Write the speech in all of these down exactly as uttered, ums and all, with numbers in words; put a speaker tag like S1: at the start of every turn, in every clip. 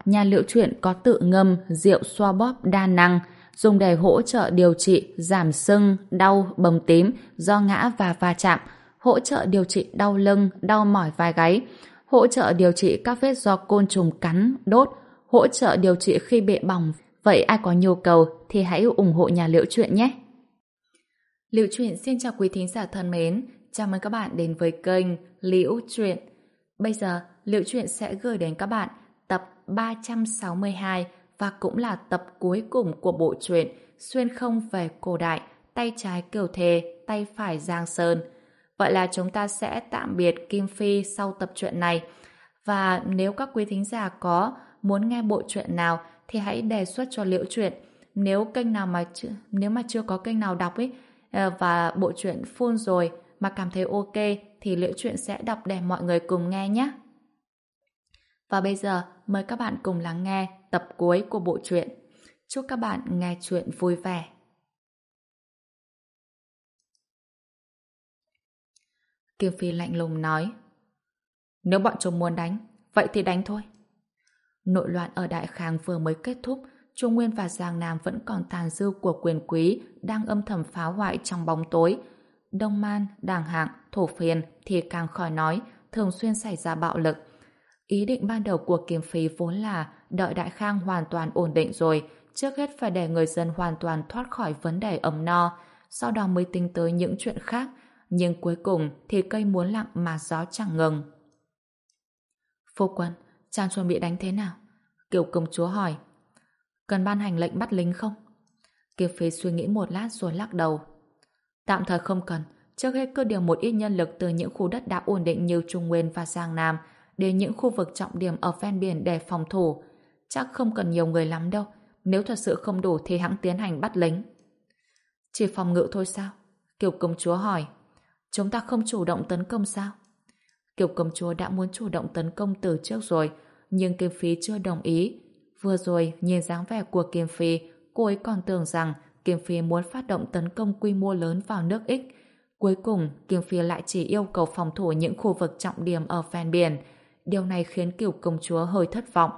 S1: nhà Liễu Chuyện có tự ngâm rượu xoa bóp đa năng, dùng để hỗ trợ điều trị giảm sưng, đau, bầm tím do ngã và va chạm, hỗ trợ điều trị đau lưng, đau mỏi vai gáy, hỗ trợ điều trị các vết do côn trùng cắn, đốt, hỗ trợ điều trị khi bị bỏng. Vậy ai có nhu cầu thì hãy ủng hộ nhà Liễu Chuyện nhé. Liễu Chuyện xin chào quý thính giả thân mến, chào mừng các bạn đến với kênh Liễu Chuyện. Bây giờ, Liễu Chuyện sẽ gửi đến các bạn tập ba trăm sáu mươi hai và cũng là tập cuối cùng của bộ truyện Xuyên không về cổ đại, tay trái Kiều Thề, tay phải Giang Sơn. Vậy là chúng ta sẽ tạm biệt Kim Phi sau tập truyện này. Và nếu các quý thính giả có muốn nghe bộ truyện nào thì hãy đề xuất cho Liễu Chuyện. Nếu kênh nào mà chưa, nếu mà chưa có kênh nào đọc ấy và bộ truyện full rồi mà cảm thấy ok thì Liễu Chuyện sẽ đọc để mọi người cùng nghe nhé. Và bây giờ mời các bạn cùng lắng nghe tập cuối của bộ truyện. Chúc các bạn nghe truyện vui vẻ. Kim Phi lạnh lùng nói: nếu bọn chúng muốn đánh, vậy thì đánh thôi. Nội loạn ở Đại Khang vừa mới kết thúc, Trung Nguyên và Giang Nam vẫn còn tàn dư của quyền quý đang âm thầm phá hoại trong bóng tối. Đông Man, Đàng Hạng, Thổ Phiên thì càng khỏi nói, thường xuyên xảy ra bạo lực. Ý định ban đầu của Kim Phi vốn là đợi Đại Khang hoàn toàn ổn định rồi, trước hết phải để người dân hoàn toàn thoát khỏi vấn đề ấm no, sau đó mới tính tới những chuyện khác. Nhưng cuối cùng thì cây muốn lặng mà gió chẳng ngừng. Phu quân, chàng chuẩn bị đánh thế nào? Kiều công chúa hỏi. Cần ban hành lệnh bắt lính không? Kiều Phi suy nghĩ một lát rồi lắc đầu. Tạm thời không cần, trước hết cứ điều một ít nhân lực từ những khu đất đã ổn định như Trung Nguyên và Giang Nam đến những khu vực trọng điểm ở ven biển để phòng thủ. Chắc không cần nhiều người lắm đâu, nếu thật sự không đủ thì hãng tiến hành bắt lính. Chỉ phòng ngự thôi sao? Kiều công chúa hỏi. Chúng ta không chủ động tấn công sao? Kiều công chúa đã muốn chủ động tấn công từ trước rồi, nhưng Kim Phi chưa đồng ý. Vừa rồi, nhìn dáng vẻ của Kim Phi, cô ấy còn tưởng rằng Kim Phi muốn phát động tấn công quy mô lớn vào nước X. Cuối cùng, Kim Phi lại chỉ yêu cầu phòng thủ những khu vực trọng điểm ở ven biển. Điều này khiến Kiều công chúa hơi thất vọng.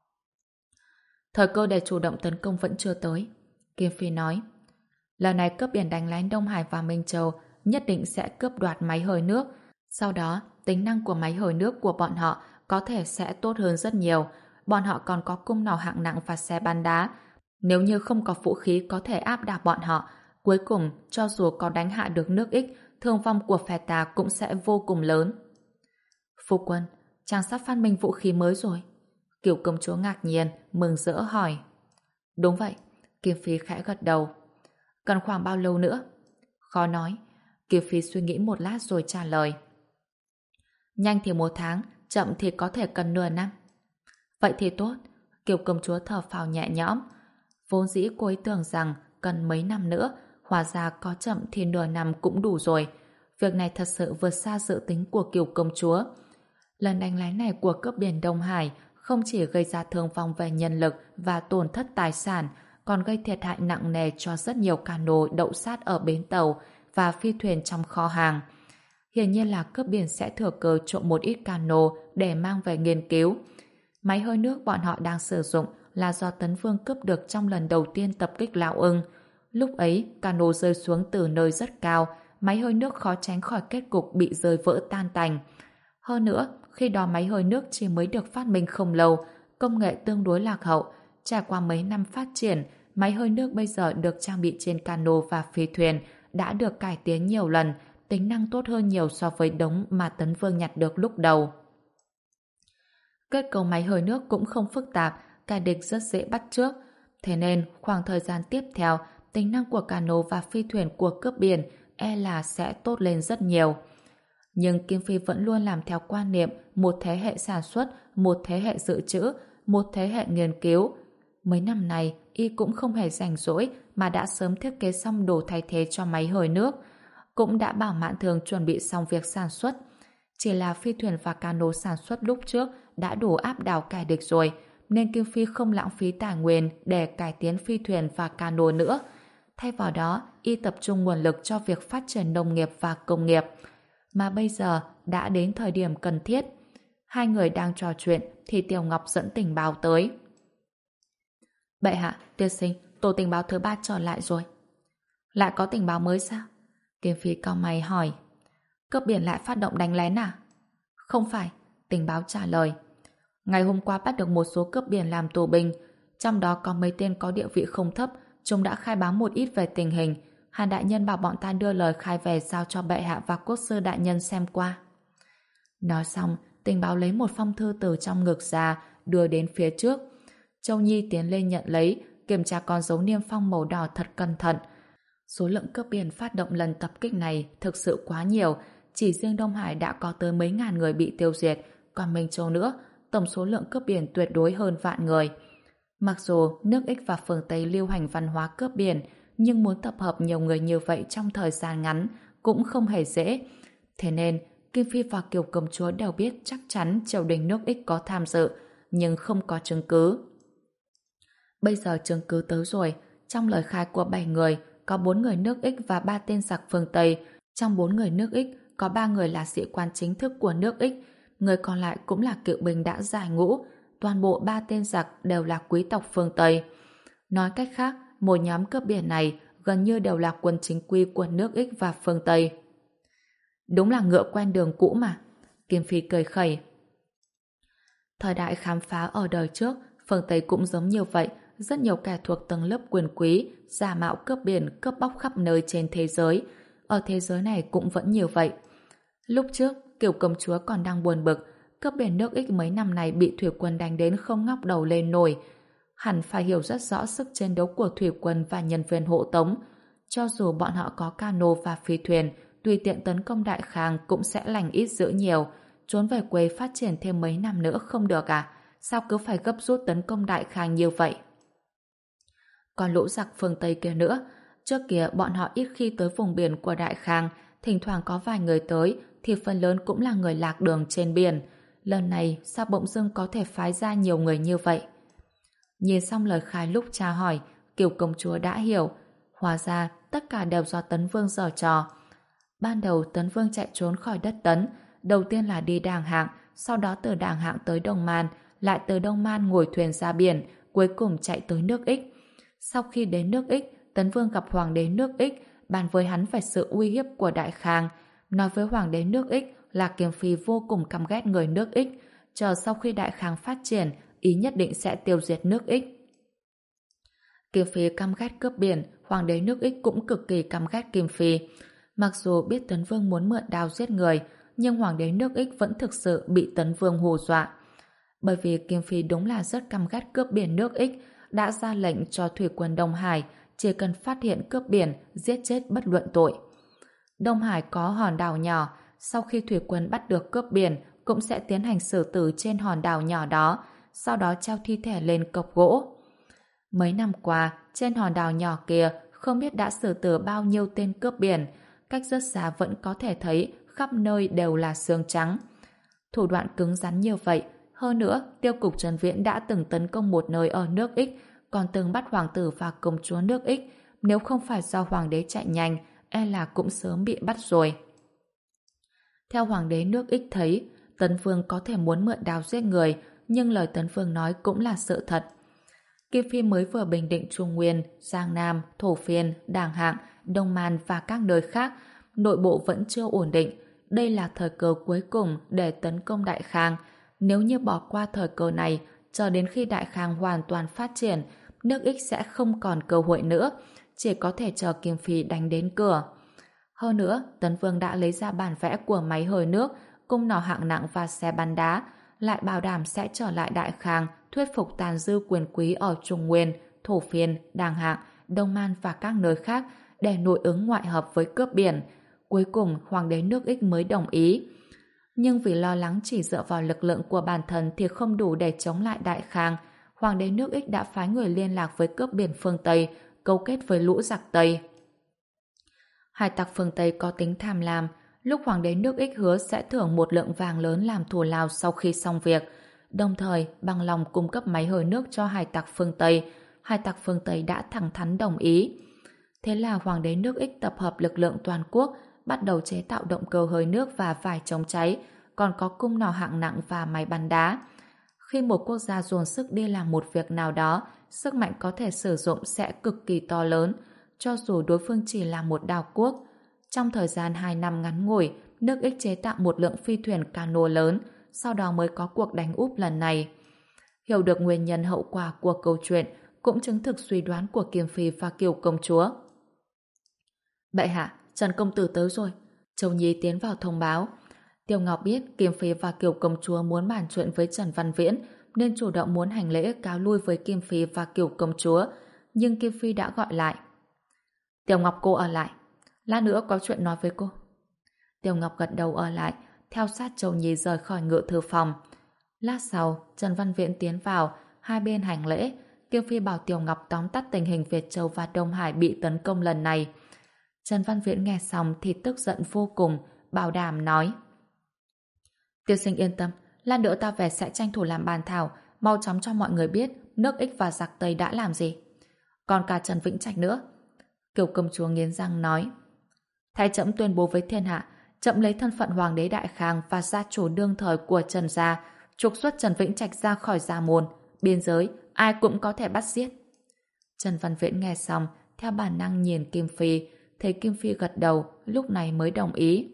S1: Thời cơ để chủ động tấn công vẫn chưa tới. Kim Phi nói, lần này cướp biển đánh lén Đông Hải và Minh Châu nhất định sẽ cướp đoạt máy hơi nước. Sau đó, tính năng của máy hơi nước của bọn họ có thể sẽ tốt hơn rất nhiều. Bọn họ còn có cung nỏ hạng nặng và xe bắn đá. Nếu như không có vũ khí có thể áp đảo bọn họ, cuối cùng, cho dù có đánh hạ được nước X, thương vong của phe ta cũng sẽ vô cùng lớn. Phu quân, chàng sắp phát minh vũ khí mới rồi. Kiều công chúa ngạc nhiên, mừng rỡ hỏi. Đúng vậy, Kim Phi khẽ gật đầu. Cần khoảng bao lâu nữa? Khó nói. Kim Phi suy nghĩ một lát rồi trả lời. Nhanh thì một tháng, chậm thì có thể cần nửa năm. Vậy thì tốt. Kiều công chúa thở phào nhẹ nhõm. Vốn dĩ cô ấy tưởng rằng cần mấy năm nữa, hóa ra có chậm thì nửa năm cũng đủ rồi. Việc này thật sự vượt xa dự tính của Kiều công chúa. Lần đánh lén này của cướp biển Đông Hải không chỉ gây ra thương vong về nhân lực và tổn thất tài sản, còn gây thiệt hại nặng nề cho rất nhiều cano đậu sát ở bến tàu và phi thuyền trong kho hàng. Hiển nhiên là cướp biển sẽ thừa cơ trộm một ít cano để mang về nghiên cứu. Máy hơi nước bọn họ đang sử dụng là do Tấn Vương cướp được trong lần đầu tiên tập kích Lão Ưng. Lúc ấy, cano rơi xuống từ nơi rất cao, máy hơi nước khó tránh khỏi kết cục bị rơi vỡ tan tành. Hơn nữa, khi đó máy hơi nước chỉ mới được phát minh không lâu, công nghệ tương đối lạc hậu. Trải qua mấy năm phát triển, máy hơi nước bây giờ được trang bị trên cano và phi thuyền đã được cải tiến nhiều lần, tính năng tốt hơn nhiều so với đống mà Tấn Vương nhặt được lúc đầu. Kết cấu máy hơi nước cũng không phức tạp, kẻ địch rất dễ bắt chước. Thế nên, khoảng thời gian tiếp theo, tính năng của cano và phi thuyền của cướp biển e là sẽ tốt lên rất nhiều. Nhưng Kim Phi vẫn luôn làm theo quan niệm một thế hệ sản xuất, một thế hệ dự trữ, một thế hệ nghiên cứu. Mấy năm này, y cũng không hề rảnh rỗi mà đã sớm thiết kế xong đồ thay thế cho máy hơi nước. Cũng đã bảo Mạn Thường chuẩn bị xong việc sản xuất. Chỉ là phi thuyền và cano sản xuất lúc trước đã đủ áp đảo kẻ địch rồi, nên Kim Phi không lãng phí tài nguyên để cải tiến phi thuyền và cano nữa. Thay vào đó, y tập trung nguồn lực cho việc phát triển nông nghiệp và công nghiệp. Mà bây giờ đã đến thời điểm cần thiết. Hai người đang trò chuyện thì Tiểu Ngọc dẫn tình báo tới. Bệ hạ, tiên sinh, tổ tình báo thứ ba trở lại rồi. Lại có tình báo mới sao? Kim Phi cau mày hỏi. Cướp biển lại phát động đánh lén à? Không phải, tình báo trả lời. Ngày hôm qua bắt được một số cướp biển làm tù binh, trong đó có mấy tên có địa vị không thấp, chúng đã khai báo một ít về tình hình. Hàn đại nhân bảo bọn ta đưa lời khai về giao cho bệ hạ và quốc sư đại nhân xem qua. Nói xong, tình báo lấy một phong thư từ trong ngực ra, đưa đến phía trước. Châu Nhi tiến lên nhận lấy, kiểm tra con dấu niêm phong màu đỏ thật cẩn thận. Số lượng cướp biển phát động lần tập kích này thực sự quá nhiều, chỉ riêng Đông Hải đã có tới mấy ngàn người bị tiêu diệt, còn Minh Châu nữa, tổng số lượng cướp biển tuyệt đối hơn vạn người. Mặc dù nước Ích và phương Tây lưu hành văn hóa cướp biển, nhưng muốn tập hợp nhiều người như vậy trong thời gian ngắn cũng không hề dễ. Thế nên, Kim Phi và Kiều Công Chúa đều biết chắc chắn triều đình nước Ích có tham dự, nhưng không có chứng cứ. Bây giờ chứng cứ tới rồi, trong lời khai của bảy người, có bốn người nước Ích và ba tên giặc phương Tây. Trong bốn người nước Ích, có ba người là sĩ quan chính thức của nước Ích, người còn lại cũng là cựu binh đã giải ngũ. Toàn bộ ba tên giặc đều là quý tộc phương Tây. Nói cách khác, một nhóm cướp biển này gần như đều là quân chính quy của nước Ích và phương Tây. Đúng là ngựa quen đường cũ mà. Kim Phi cười khẩy. Thời đại khám phá ở đời trước, phương Tây cũng giống như vậy. Rất nhiều kẻ thuộc tầng lớp quyền quý, giả mạo cướp biển, cướp bóc khắp nơi trên thế giới. Ở thế giới này cũng vẫn như vậy. Lúc trước, Kiều Công Chúa còn đang buồn bực, cướp biển nước Ích mấy năm này bị thủy quân đánh đến không ngóc đầu lên nổi. Hẳn phải hiểu rất rõ sức chiến đấu của thủy quân và nhân viên hộ tống. Cho dù bọn họ có cano và phi thuyền, tùy tiện tấn công Đại Khang cũng sẽ lành ít dữ nhiều. Trốn về quê phát triển thêm mấy năm nữa không được à? Sao cứ phải gấp rút tấn công Đại Khang như vậy? Còn lũ giặc phương Tây kia nữa, trước kia bọn họ ít khi tới vùng biển của Đại Khang, thỉnh thoảng có vài người tới thì phần lớn cũng là người lạc đường trên biển. Lần này sao bỗng dưng có thể phái ra nhiều người như vậy? Nhìn xong lời khai lúc tra hỏi, Kiều Công Chúa đã hiểu. Hóa ra tất cả đều do Tấn Vương giở trò. Ban đầu Tấn Vương chạy trốn khỏi đất Tấn, đầu tiên là đi Đàng Hạng, sau đó từ Đàng Hạng tới Đông Man, lại từ Đông Man ngồi thuyền ra biển, cuối cùng chạy tới nước Ích. Sau khi đến nước Ích, Tấn Vương gặp Hoàng đế nước Ích, bàn với hắn về sự uy hiếp của Đại Khang, nói với Hoàng đế nước Ích là Kiều Phi vô cùng căm ghét người nước Ích, chờ sau khi Đại Khang phát triển, ý nhất định sẽ tiêu diệt nước Ích. Kiều Phi căm ghét cướp biển, Hoàng đế nước Ích cũng cực kỳ căm ghét Kim Phi. Mặc dù biết Tấn Vương muốn mượn đao giết người, nhưng Hoàng đế nước Ích vẫn thực sự bị Tấn Vương hù dọa. Bởi vì Kim Phi đúng là rất căm ghét cướp biển nước Ích, đã ra lệnh cho thủy quân Đông Hải chỉ cần phát hiện cướp biển, giết chết bất luận tội. Đông Hải có hòn đảo nhỏ, sau khi thủy quân bắt được cướp biển cũng sẽ tiến hành xử tử trên hòn đảo nhỏ đó, sau đó treo thi thể lên cọc gỗ. Mấy năm qua, trên hòn đảo nhỏ kia không biết đã xử tử bao nhiêu tên cướp biển, cách rất xa vẫn có thể thấy khắp nơi đều là xương trắng. Thủ đoạn cứng rắn như vậy, hơn nữa, Tiêu cục Trần Viễn đã từng tấn công một nơi ở nước Ích, còn từng bắt hoàng tử và công chúa nước Ích, nếu không phải do hoàng đế chạy nhanh, e là cũng sớm bị bắt rồi. Theo hoàng đế nước Ích thấy, Tấn Vương có thể muốn mượn đao giết người, nhưng lời Tấn Vương nói cũng là sự thật. Kim Phi mới vừa bình định Trung Nguyên, Giang Nam, Thổ Phiên, Đàng Hạng, Đông Man và các nơi khác, nội bộ vẫn chưa ổn định. Đây là thời cơ cuối cùng để tấn công Đại Khang. Nếu như bỏ qua thời cơ này, chờ đến khi Đại Khang hoàn toàn phát triển, nước Ích sẽ không còn cơ hội nữa, chỉ có thể chờ Kim Phi đánh đến cửa. Hơn nữa, Tấn Vương đã lấy ra bản vẽ của máy hơi nước, cung nỏ hạng nặng và xe bắn đá, lại bảo đảm sẽ trở lại Đại Khang, thuyết phục tàn dư quyền quý ở Trung Nguyên, Thổ Phiên, Đàng Hạng, Đông Man và các nơi khác để nội ứng ngoại hợp với cướp biển. Cuối cùng, hoàng đế nước Ích mới đồng ý. Nhưng vì lo lắng chỉ dựa vào lực lượng của bản thân thì không đủ để chống lại Đại Khang, hoàng đế nước Ích đã phái người liên lạc với cướp biển phương Tây, cấu kết với lũ giặc Tây. Hải tặc phương Tây có tính tham lam, lúc hoàng đế nước Ích hứa sẽ thưởng một lượng vàng lớn làm thù lao sau khi xong việc, đồng thời bằng lòng cung cấp máy hơi nước cho hải tặc phương Tây. Hải tặc phương Tây đã thẳng thắn đồng ý. Thế là hoàng đế nước Ích tập hợp lực lượng toàn quốc, bắt đầu chế tạo động cơ hơi nước và vải chống cháy, còn có cung nỏ hạng nặng và máy bắn đá. Khi một quốc gia dồn sức đi làm một việc nào đó, sức mạnh có thể sử dụng sẽ cực kỳ to lớn, cho dù đối phương chỉ là một đảo quốc. Trong thời gian hai năm ngắn ngủi, nước Ích chế tạo một lượng phi thuyền cano lớn, sau đó mới có cuộc đánh úp lần này. Hiểu được nguyên nhân hậu quả của câu chuyện, cũng chứng thực suy đoán của Kiều Phi và Kiều công chúa. Bệ hạ, Trần công tử tới rồi. Châu Nhi tiến vào thông báo. Tiêu Ngọc biết Kim Phi và Kiều công chúa muốn bàn chuyện với Trần Văn Viễn, nên chủ động muốn hành lễ cáo lui với Kim Phi và Kiều công chúa, nhưng Kim Phi đã gọi lại. Tiêu Ngọc, cô ở lại, lát nữa có chuyện nói với cô. Tiêu Ngọc gật đầu ở lại, theo sát Châu Nhi rời khỏi ngự thư phòng. Lát sau, Trần Văn Viễn tiến vào, hai bên hành lễ. Kim Phi bảo Tiêu Ngọc tóm tắt tình hình Việt Châu và Đông Hải bị tấn công lần này. Trần Văn Viễn nghe xong thì tức giận vô cùng, bảo đảm nói: Tiêu sinh yên tâm, lát nữa ta về sẽ tranh thủ làm bàn thảo, mau chóng cho mọi người biết nước Ích và giặc Tây đã làm gì. Còn cả Trần Vĩnh Trạch nữa. Kiều công chúa nghiến răng nói: Thái trẫm tuyên bố với thiên hạ, trẫm lấy thân phận hoàng đế Đại Khang và gia chủ đương thời của Trần gia, trục xuất Trần Vĩnh Trạch ra khỏi gia môn, biên giới ai cũng có thể bắt giết. Trần Văn Viễn nghe xong, theo bản năng nhìn Kim Phi, thấy Kim Phi gật đầu, lúc này mới đồng ý.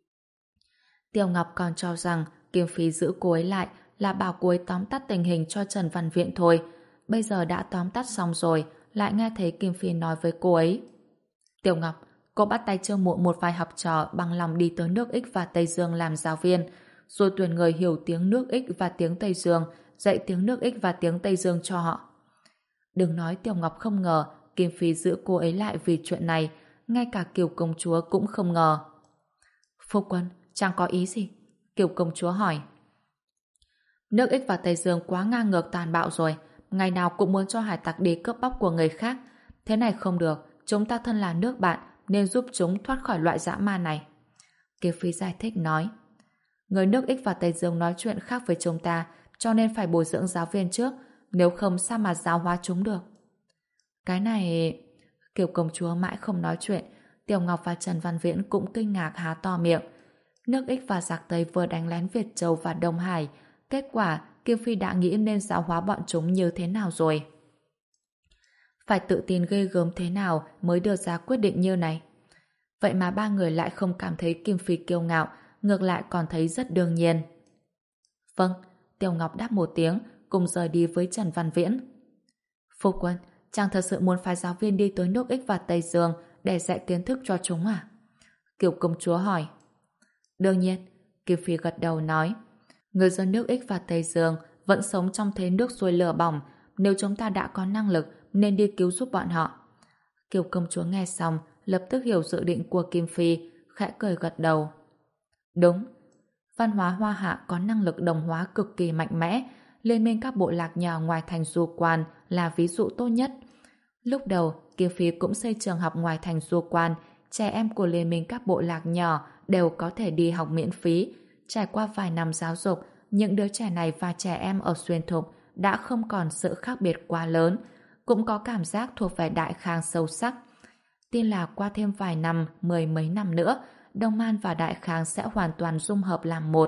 S1: Tiêu Ngọc còn cho rằng Kim Phi giữ cô ấy lại là bảo cô ấy tóm tắt tình hình cho Trần Văn Viễn thôi. Bây giờ đã tóm tắt xong rồi, lại nghe thấy Kim Phi nói với cô ấy: Tiêu Ngọc, cô bắt tay chiêu mộ một vài học trò bằng lòng đi tới nước Ích và Tây Dương làm giáo viên, rồi tuyển người hiểu tiếng nước Ích và tiếng Tây Dương, dạy tiếng nước Ích và tiếng Tây Dương cho họ. Đừng nói Tiêu Ngọc không ngờ Kim Phi giữ cô ấy lại vì chuyện này, ngay cả Kiều công chúa cũng không ngờ. Phu quân, chàng có ý gì? Kiều công chúa hỏi. Nước Ích và Tây Dương quá ngang ngược tàn bạo rồi, ngày nào cũng muốn cho hải tặc đi cướp bóc của người khác. Thế này không được, chúng ta thân là nước bạn nên giúp chúng thoát khỏi loại dã man này. Kiều Phi giải thích nói: Người nước Ích và Tây Dương nói chuyện khác với chúng ta, cho nên phải bồi dưỡng giáo viên trước, nếu không sao mà giáo hóa chúng được. Cái này... Kiều công chúa mãi không nói chuyện. Tiểu Ngọc và Trần Văn Viễn cũng kinh ngạc há to miệng. Nước Ích và giặc Tây vừa đánh lén Việt Châu và Đông Hải, kết quả Kiều Phi đã nghĩ nên giáo hóa bọn chúng như thế nào rồi. Phải tự tin ghê gớm thế nào mới đưa ra quyết định như này. Vậy mà ba người lại không cảm thấy Kim Phi kiêu ngạo, ngược lại còn thấy rất đương nhiên. Vâng, Tiểu Ngọc đáp một tiếng, cùng rời đi với Trần Văn Viễn. Phu quân, chàng thật sự muốn phái giáo viên đi tới nước Ích và Tây Dương để dạy kiến thức cho chúng à? Kiều công chúa hỏi. Đương nhiên, Kim Phi gật đầu nói. Người dân nước Ích và Tây Dương vẫn sống trong thế nước sôi lửa bỏng, nếu chúng ta đã có năng lực nên đi cứu giúp bọn họ. Kiều công chúa nghe xong, lập tức hiểu dự định của Kim Phi, khẽ cười gật đầu. Đúng, văn hóa Hoa Hạ có năng lực đồng hóa cực kỳ mạnh mẽ, liên minh các bộ lạc nhỏ ngoài thành Du Quan là ví dụ tốt nhất. Lúc đầu, Kim Phi cũng xây trường học ngoài thành Du Quan, trẻ em của liên minh các bộ lạc nhỏ đều có thể đi học miễn phí. Trải qua vài năm giáo dục, những đứa trẻ này và trẻ em ở Xuyên Thục đã không còn sự khác biệt quá lớn, cũng có cảm giác thuộc về Đại Khang sâu sắc. Tin là qua thêm vài năm, mười mấy năm nữa, Đông Man và Đại Khang sẽ hoàn toàn dung hợp làm một.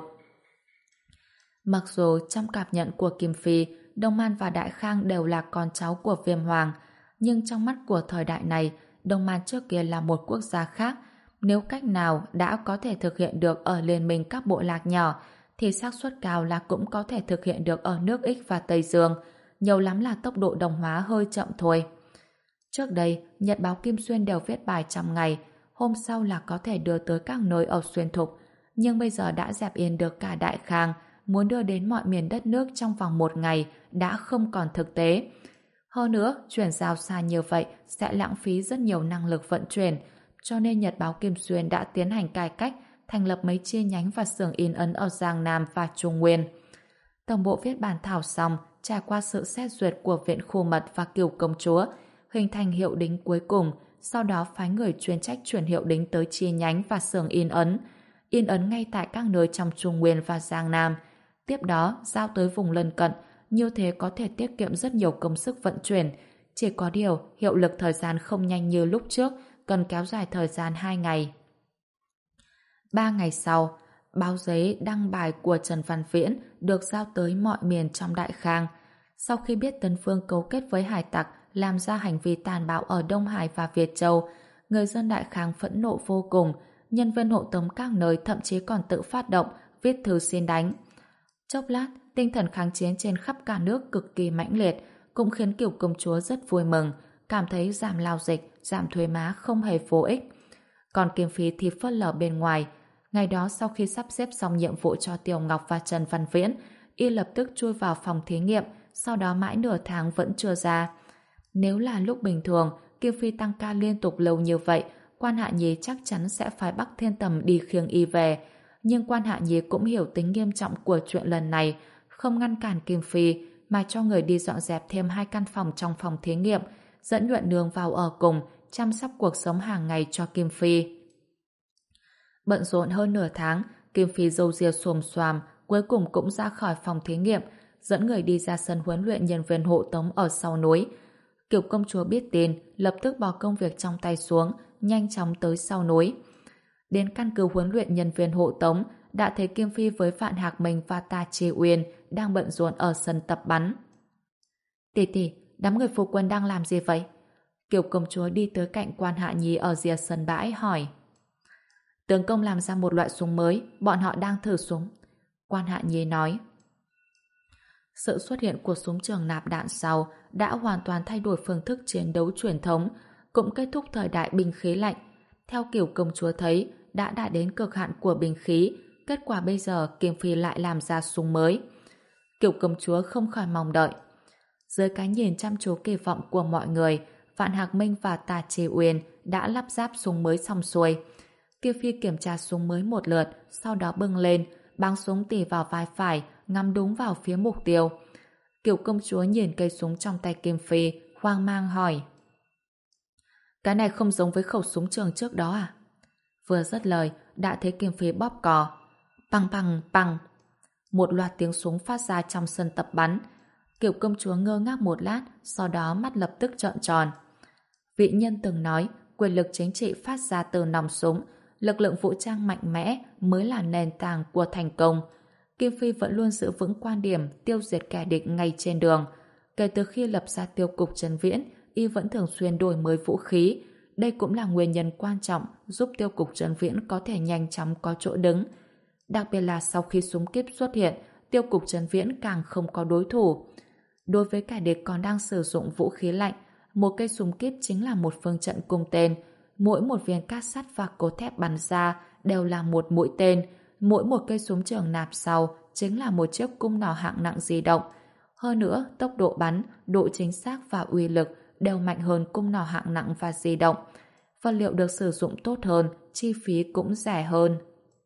S1: Mặc dù trong cảm nhận của Kim Phi, Đông Man và Đại Khang đều là con cháu của Viêm Hoàng, nhưng trong mắt của thời đại này, Đông Man trước kia là một quốc gia khác. Nếu cách nào đã có thể thực hiện được ở liên minh các bộ lạc nhỏ, thì xác suất cao là cũng có thể thực hiện được ở nước Ích và Tây Dương. Nhiều lắm là tốc độ đồng hóa hơi chậm thôi. Trước đây, Nhật báo Kim Xuyên đều viết bài trăm ngày, hôm sau là có thể đưa tới các nơi ở Xuyên Thục. Nhưng bây giờ đã dẹp yên được cả Đại Khang, muốn đưa đến mọi miền đất nước trong vòng một ngày đã không còn thực tế. Hơn nữa, chuyển giao xa như vậy sẽ lãng phí rất nhiều năng lực vận chuyển, cho nên Nhật báo Kim Xuyên đã tiến hành cải cách, thành lập mấy chi nhánh và xưởng in ấn ở Giang Nam và Trung Nguyên. Tổng bộ viết bản thảo xong, trải qua sự xét duyệt của Viện Khu Mật và Kiều Công Chúa, hình thành hiệu đính cuối cùng, sau đó phái người chuyên trách chuyển hiệu đính tới chi nhánh và xưởng in ấn, in ấn ngay tại các nơi trong Trung Nguyên và Giang Nam. Tiếp đó, giao tới vùng lân cận, như thế có thể tiết kiệm rất nhiều công sức vận chuyển. Chỉ có điều, hiệu lực thời gian không nhanh như lúc trước, cần kéo dài thời gian hai ngày. Ba ngày sau, báo giấy đăng bài của Trần Văn Viễn được giao tới mọi miền trong Đại Khang. Sau khi biết Tấn Phương cấu kết với hải tặc làm ra hành vi tàn bạo ở Đông Hải và Việt Châu, người dân Đại Khang phẫn nộ vô cùng, nhân viên hộ tống các nơi thậm chí còn tự phát động viết thư xin đánh. Chốc lát, tinh thần kháng chiến trên khắp cả nước cực kỳ mãnh liệt, cũng khiến Kiều công chúa rất vui mừng, cảm thấy giảm lao dịch, giảm thuế má không hề vô ích. Còn Kim Phi thì phớt lờ bên ngoài. Ngày đó sau khi sắp xếp xong nhiệm vụ cho Tiểu Ngọc và Trần Văn Viễn, y lập tức chui vào phòng thí nghiệm, sau đó mãi nửa tháng vẫn chưa ra. Nếu là lúc bình thường, Kim Phi tăng ca liên tục lâu như vậy, Quan Hạ Nhi chắc chắn sẽ phải bắt Thiên Tầm đi khiêng y về. Nhưng Quan Hạ Nhi cũng hiểu tính nghiêm trọng của chuyện lần này, không ngăn cản Kim Phi, mà cho người đi dọn dẹp thêm hai căn phòng trong phòng thí nghiệm, dẫn Nhuận Nương vào ở cùng, chăm sóc cuộc sống hàng ngày cho Kim Phi. Bận rộn hơn nửa tháng, Kim Phi râu ria xồm xoàm, cuối cùng cũng ra khỏi phòng thí nghiệm, dẫn người đi ra sân huấn luyện nhân viên hộ tống ở sau núi. Kiều công chúa biết tin, lập tức bỏ công việc trong tay xuống, nhanh chóng tới sau núi. Đến căn cứ huấn luyện nhân viên hộ tống, đã thấy Kim Phi với Vạn Hạc Minh và Tà Chi Uyên đang bận rộn ở sân tập bắn. Tỷ tỷ, đám người phu quân đang làm gì vậy? Kiều công chúa đi tới cạnh Quan Hạ Nhi ở rìa sân bãi hỏi. Tướng công làm ra một loại súng mới, bọn họ đang thử súng. Quan Hạ Nhi nói. Sự xuất hiện của súng trường nạp đạn sau đã hoàn toàn thay đổi phương thức chiến đấu truyền thống, cũng kết thúc thời đại binh khí lạnh. Theo Kiều công chúa thấy, đã đạt đến cực hạn của binh khí, kết quả bây giờ Kim Phi lại làm ra súng mới. Kiều công chúa không khỏi mong đợi. Dưới cái nhìn chăm chú kỳ vọng của mọi người, Vạn Hạc Minh và Tà Chi Uyên đã lắp ráp súng mới xong xuôi. Kim Phi kiểm tra súng mới một lượt, sau đó bưng lên, bắn súng tỉ vào vai phải, ngắm đúng vào phía mục tiêu. Kiều công chúa nhìn cây súng trong tay Kim Phi, hoang mang hỏi. Cái này không giống với khẩu súng trường trước đó à? Vừa dứt lời, đã thấy Kim Phi bóp cò. Păng păng păng. Một loạt tiếng súng phát ra trong sân tập bắn. Kiều công chúa ngơ ngác một lát, sau đó mắt lập tức trợn tròn. Vị nhân từng nói, quyền lực chính trị phát ra từ nòng súng, lực lượng vũ trang mạnh mẽ mới là nền tảng của thành công. Kim Phi vẫn luôn giữ vững quan điểm tiêu diệt kẻ địch ngay trên đường. Kể từ khi lập ra tiêu cục Trần Viễn, y vẫn thường xuyên đổi mới vũ khí. Đây cũng là nguyên nhân quan trọng giúp tiêu cục Trần Viễn có thể nhanh chóng có chỗ đứng. Đặc biệt là sau khi súng kíp xuất hiện, tiêu cục Trần Viễn càng không có đối thủ. Đối với kẻ địch còn đang sử dụng vũ khí lạnh, một cây súng kíp chính là một phương trận cung tên. Mỗi một viên cát sắt và cốt thép bắn ra đều là một mũi tên. Mỗi một cây súng trường nạp sau chính là một chiếc cung nỏ hạng nặng di động. Hơn nữa, tốc độ bắn, độ chính xác và uy lực đều mạnh hơn cung nỏ hạng nặng và di động. Vật liệu được sử dụng tốt hơn, chi phí cũng rẻ hơn.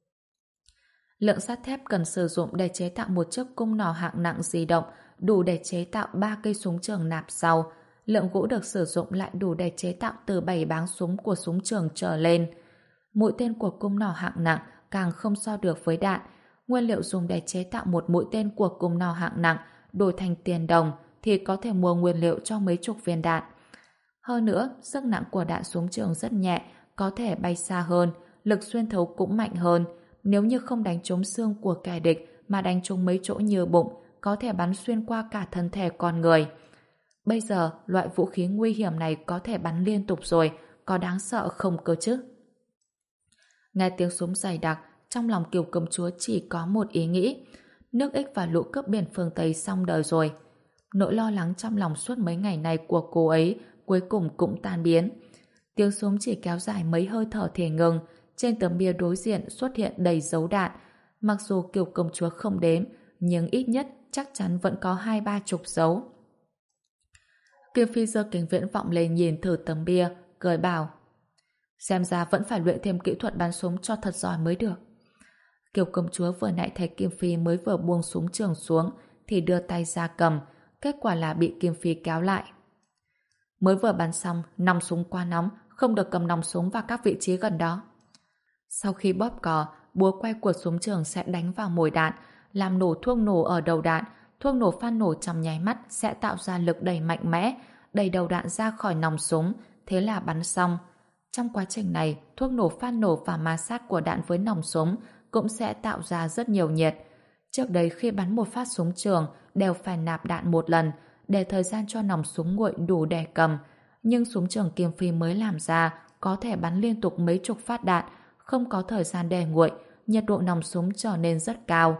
S1: Lượng sắt thép cần sử dụng để chế tạo một chiếc cung nỏ hạng nặng di động đủ để chế tạo ba cây súng trường nạp sau. Lượng gỗ được sử dụng lại đủ để chế tạo từ bảy báng súng của súng trường trở lên. Mũi tên của cung nỏ hạng nặng càng không so được với đạn. Nguyên liệu dùng để chế tạo một mũi tên của cung nỏ hạng nặng đổi thành tiền đồng thì có thể mua nguyên liệu cho mấy chục viên đạn. Hơn nữa, sức nặng của đạn súng trường rất nhẹ, có thể bay xa hơn, lực xuyên thấu cũng mạnh hơn. Nếu như không đánh trúng xương của kẻ địch mà đánh trúng mấy chỗ như bụng, có thể bắn xuyên qua cả thân thể con người. Bây giờ, loại vũ khí nguy hiểm này có thể bắn liên tục rồi, có đáng sợ không cơ chứ? Nghe tiếng súng dày đặc, trong lòng Kiều công chúa chỉ có một ý nghĩ. Nước Ích và lũ cướp biển phương Tây xong đời rồi. Nỗi lo lắng trong lòng suốt mấy ngày này của cô ấy cuối cùng cũng tan biến. Tiếng súng chỉ kéo dài mấy hơi thở thì ngừng. Trên tấm bia đối diện xuất hiện đầy dấu đạn. Mặc dù Kiều công chúa không đếm, nhưng ít nhất chắc chắn vẫn có hai ba chục dấu. Kim Phi giơ kính viễn vọng lên nhìn thử tấm bia, cười bảo: xem ra vẫn phải luyện thêm kỹ thuật bắn súng cho thật giỏi mới được. Kiều công chúa vừa nãy thấy Kim Phi mới vừa buông súng trường xuống thì đưa tay ra cầm, kết quả là bị Kim Phi kéo lại. Mới vừa bắn xong, nòng súng quá nóng, không được cầm nòng súng vào các vị trí gần đó. Sau khi bóp cò, búa quay của súng trường sẽ đánh vào mồi đạn, làm nổ thuốc nổ ở đầu đạn. Thuốc nổ phát nổ trong nháy mắt sẽ tạo ra lực đẩy mạnh mẽ, đẩy đầu đạn ra khỏi nòng súng, thế là bắn xong. Trong quá trình này, thuốc nổ phát nổ và ma sát của đạn với nòng súng cũng sẽ tạo ra rất nhiều nhiệt. Trước đây khi bắn một phát súng trường đều phải nạp đạn một lần để thời gian cho nòng súng nguội đủ để cầm. Nhưng súng trường Kim Phi mới làm ra có thể bắn liên tục mấy chục phát đạn, không có thời gian để nguội, nhiệt độ nòng súng trở nên rất cao.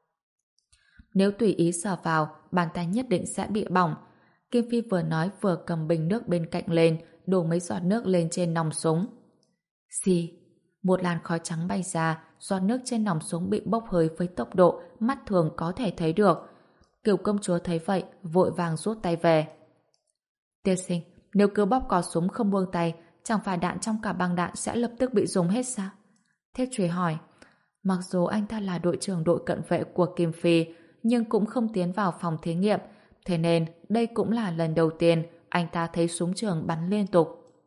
S1: Nếu tùy ý sờ vào, bàn tay nhất định sẽ bị bỏng. Kim Phi vừa nói vừa cầm bình nước bên cạnh lên, đổ mấy giọt nước lên trên nòng súng. Xì, một làn khói trắng bay ra, giọt nước trên nòng súng bị bốc hơi với tốc độ mắt thường có thể thấy được. Kiều công chúa thấy vậy, vội vàng rút tay về. Tiên sinh, nếu cứ bóp cò súng không buông tay, chẳng phải đạn trong cả băng đạn sẽ lập tức bị dùng hết sao? Thiết Truy hỏi. Mặc dù anh ta là đội trưởng đội cận vệ của Kim Phi, nhưng cũng không tiến vào phòng thí nghiệm, thế nên đây cũng là lần đầu tiên anh ta thấy súng trường bắn liên tục.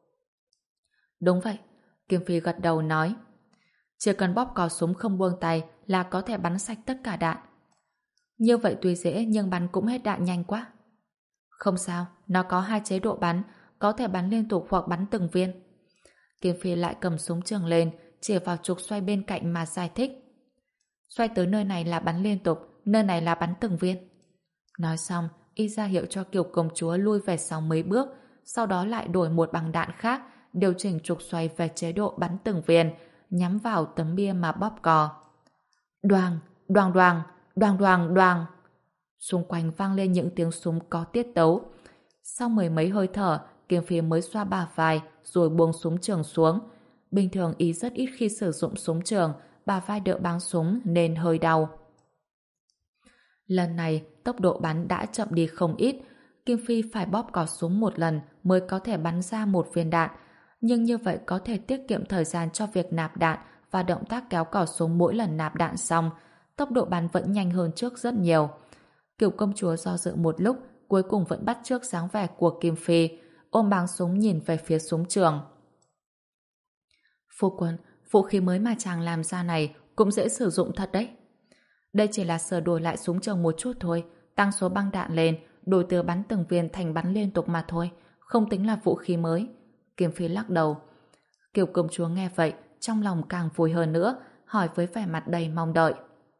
S1: Đúng vậy, Kim Phi gật đầu nói. Chỉ cần bóp cò súng không buông tay là có thể bắn sạch tất cả đạn. Như vậy tuy dễ nhưng bắn cũng hết đạn nhanh quá. Không sao, nó có hai chế độ bắn, có thể bắn liên tục hoặc bắn từng viên. Kim Phi lại cầm súng trường lên, chỉ vào trục xoay bên cạnh mà giải thích. Xoay tới nơi này là bắn liên tục, nơi này là bắn từng viên. Nói xong, y ra hiệu cho Kiều công chúa lui về sau mấy bước, sau đó lại đổi một bằng đạn khác, điều chỉnh trục xoay về chế độ bắn từng viên, nhắm vào tấm bia mà bóp cò. Đoàng, đoàng đoàng, đoàng đoàng đoàng. Xung quanh vang lên những tiếng súng có tiết tấu. Sau mười mấy hơi thở, Kim Phi mới xoa bả vai rồi buông súng trường xuống. Bình thường y rất ít khi sử dụng súng trường, bả vai đỡ báng súng nên hơi đau. Lần này, tốc độ bắn đã chậm đi không ít. Kim Phi phải bóp cò súng một lần mới có thể bắn ra một viên đạn. Nhưng như vậy có thể tiết kiệm thời gian cho việc nạp đạn và động tác kéo cò súng mỗi lần nạp đạn xong. Tốc độ bắn vẫn nhanh hơn trước rất nhiều. Kiều công chúa do dự một lúc, cuối cùng vẫn bắt chước dáng vẻ của Kim Phi, ôm báng súng nhìn về phía súng trường. Phu quân, vũ khí mới mà chàng làm ra này cũng dễ sử dụng thật đấy. Đây chỉ là sửa đổi lại súng trường một chút thôi, tăng số băng đạn lên, đổi từ bắn từng viên thành bắn liên tục mà thôi, không tính là vũ khí mới. Kim Phi lắc đầu. Kiều công chúa nghe vậy, trong lòng càng vui hơn nữa, hỏi với vẻ mặt đầy mong đợi.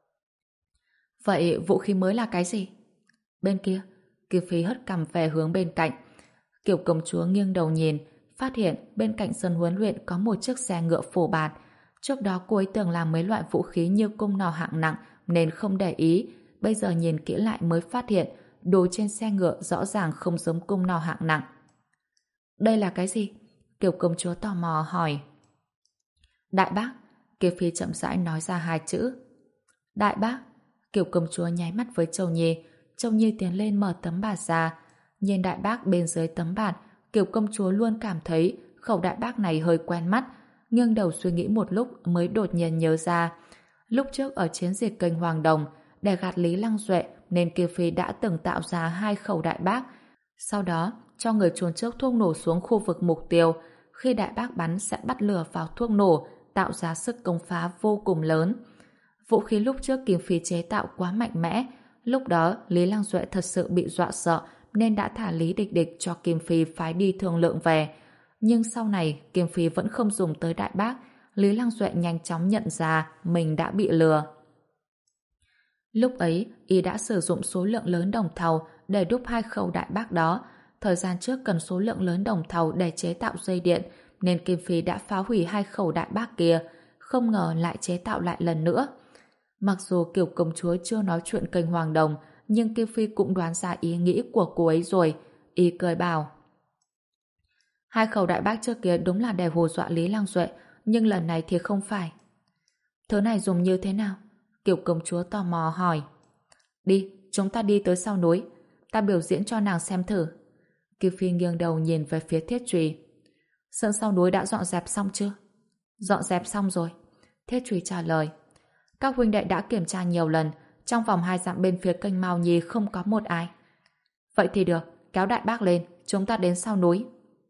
S1: Vậy vũ khí mới là cái gì? Bên kia, Kim Phi hất cằm về hướng bên cạnh. Kiều công chúa nghiêng đầu nhìn, phát hiện bên cạnh sân huấn luyện có một chiếc xe ngựa phổ bạt. Trước đó cô ấy tưởng là mấy loại vũ khí như cung nỏ hạng nặng nên không để ý. Bây giờ nhìn kỹ lại mới phát hiện đồ trên xe ngựa rõ ràng không giống cung nỏ hạng nặng. Đây là cái gì? Kiều công chúa tò mò hỏi. Đại bác. Kiều Phi chậm rãi nói ra hai chữ. Đại bác. Kiều công chúa nháy mắt với Châu Nhi. Châu Nhi tiến lên mở tấm bạt ra. Nhìn đại bác bên dưới tấm bạt, Kiều công chúa luôn cảm thấy khẩu đại bác này hơi quen mắt, nghiêng đầu suy nghĩ một lúc mới đột nhiên nhớ ra. Lúc trước ở chiến dịch kênh Hoàng Đồng, để gạt Lý Lăng Duệ nên Kiều Phi đã từng tạo ra hai khẩu đại bác. Sau đó, cho người chuồn trước thuốc nổ xuống khu vực mục tiêu. Khi đại bác bắn sẽ bắt lửa vào thuốc nổ, tạo ra sức công phá vô cùng lớn. Vũ khí lúc trước Kiều Phi chế tạo quá mạnh mẽ. Lúc đó, Lý Lăng Duệ thật sự bị dọa sợ nên đã thả Lý Địch Địch cho Kim Phi phái đi thương lượng về. Nhưng sau này, Kim Phi vẫn không dùng tới đại bác. Lý Lăng Duệ nhanh chóng nhận ra mình đã bị lừa. Lúc ấy, y đã sử dụng số lượng lớn đồng thau để đúc hai khẩu đại bác đó. Thời gian trước cần số lượng lớn đồng thau để chế tạo dây điện, nên Kim Phi đã phá hủy hai khẩu đại bác kia, không ngờ lại chế tạo lại lần nữa. Mặc dù Kiều công chúa chưa nói chuyện kênh Hoàng Đồng, nhưng Kim Phi cũng đoán ra ý nghĩ của cô ấy rồi. Y cười bảo. Hai khẩu đại bác trước kia đúng là để hù dọa Lý Lăng Duệ, nhưng lần này thì không phải. Thứ này dùng như thế nào? Kiều công chúa tò mò hỏi. Đi, chúng ta đi tới sau núi. Ta biểu diễn cho nàng xem thử. Kim Phi nghiêng đầu nhìn về phía Thiết Trùy. Sân sau núi đã dọn dẹp xong chưa? Dọn dẹp xong rồi. Thiết Trùy trả lời. Các huynh đệ đã kiểm tra nhiều lần, trong vòng hai dặm bên phía kênh Mao Nhi không có một ai. Vậy thì được, kéo đại bác lên, chúng ta đến sau núi.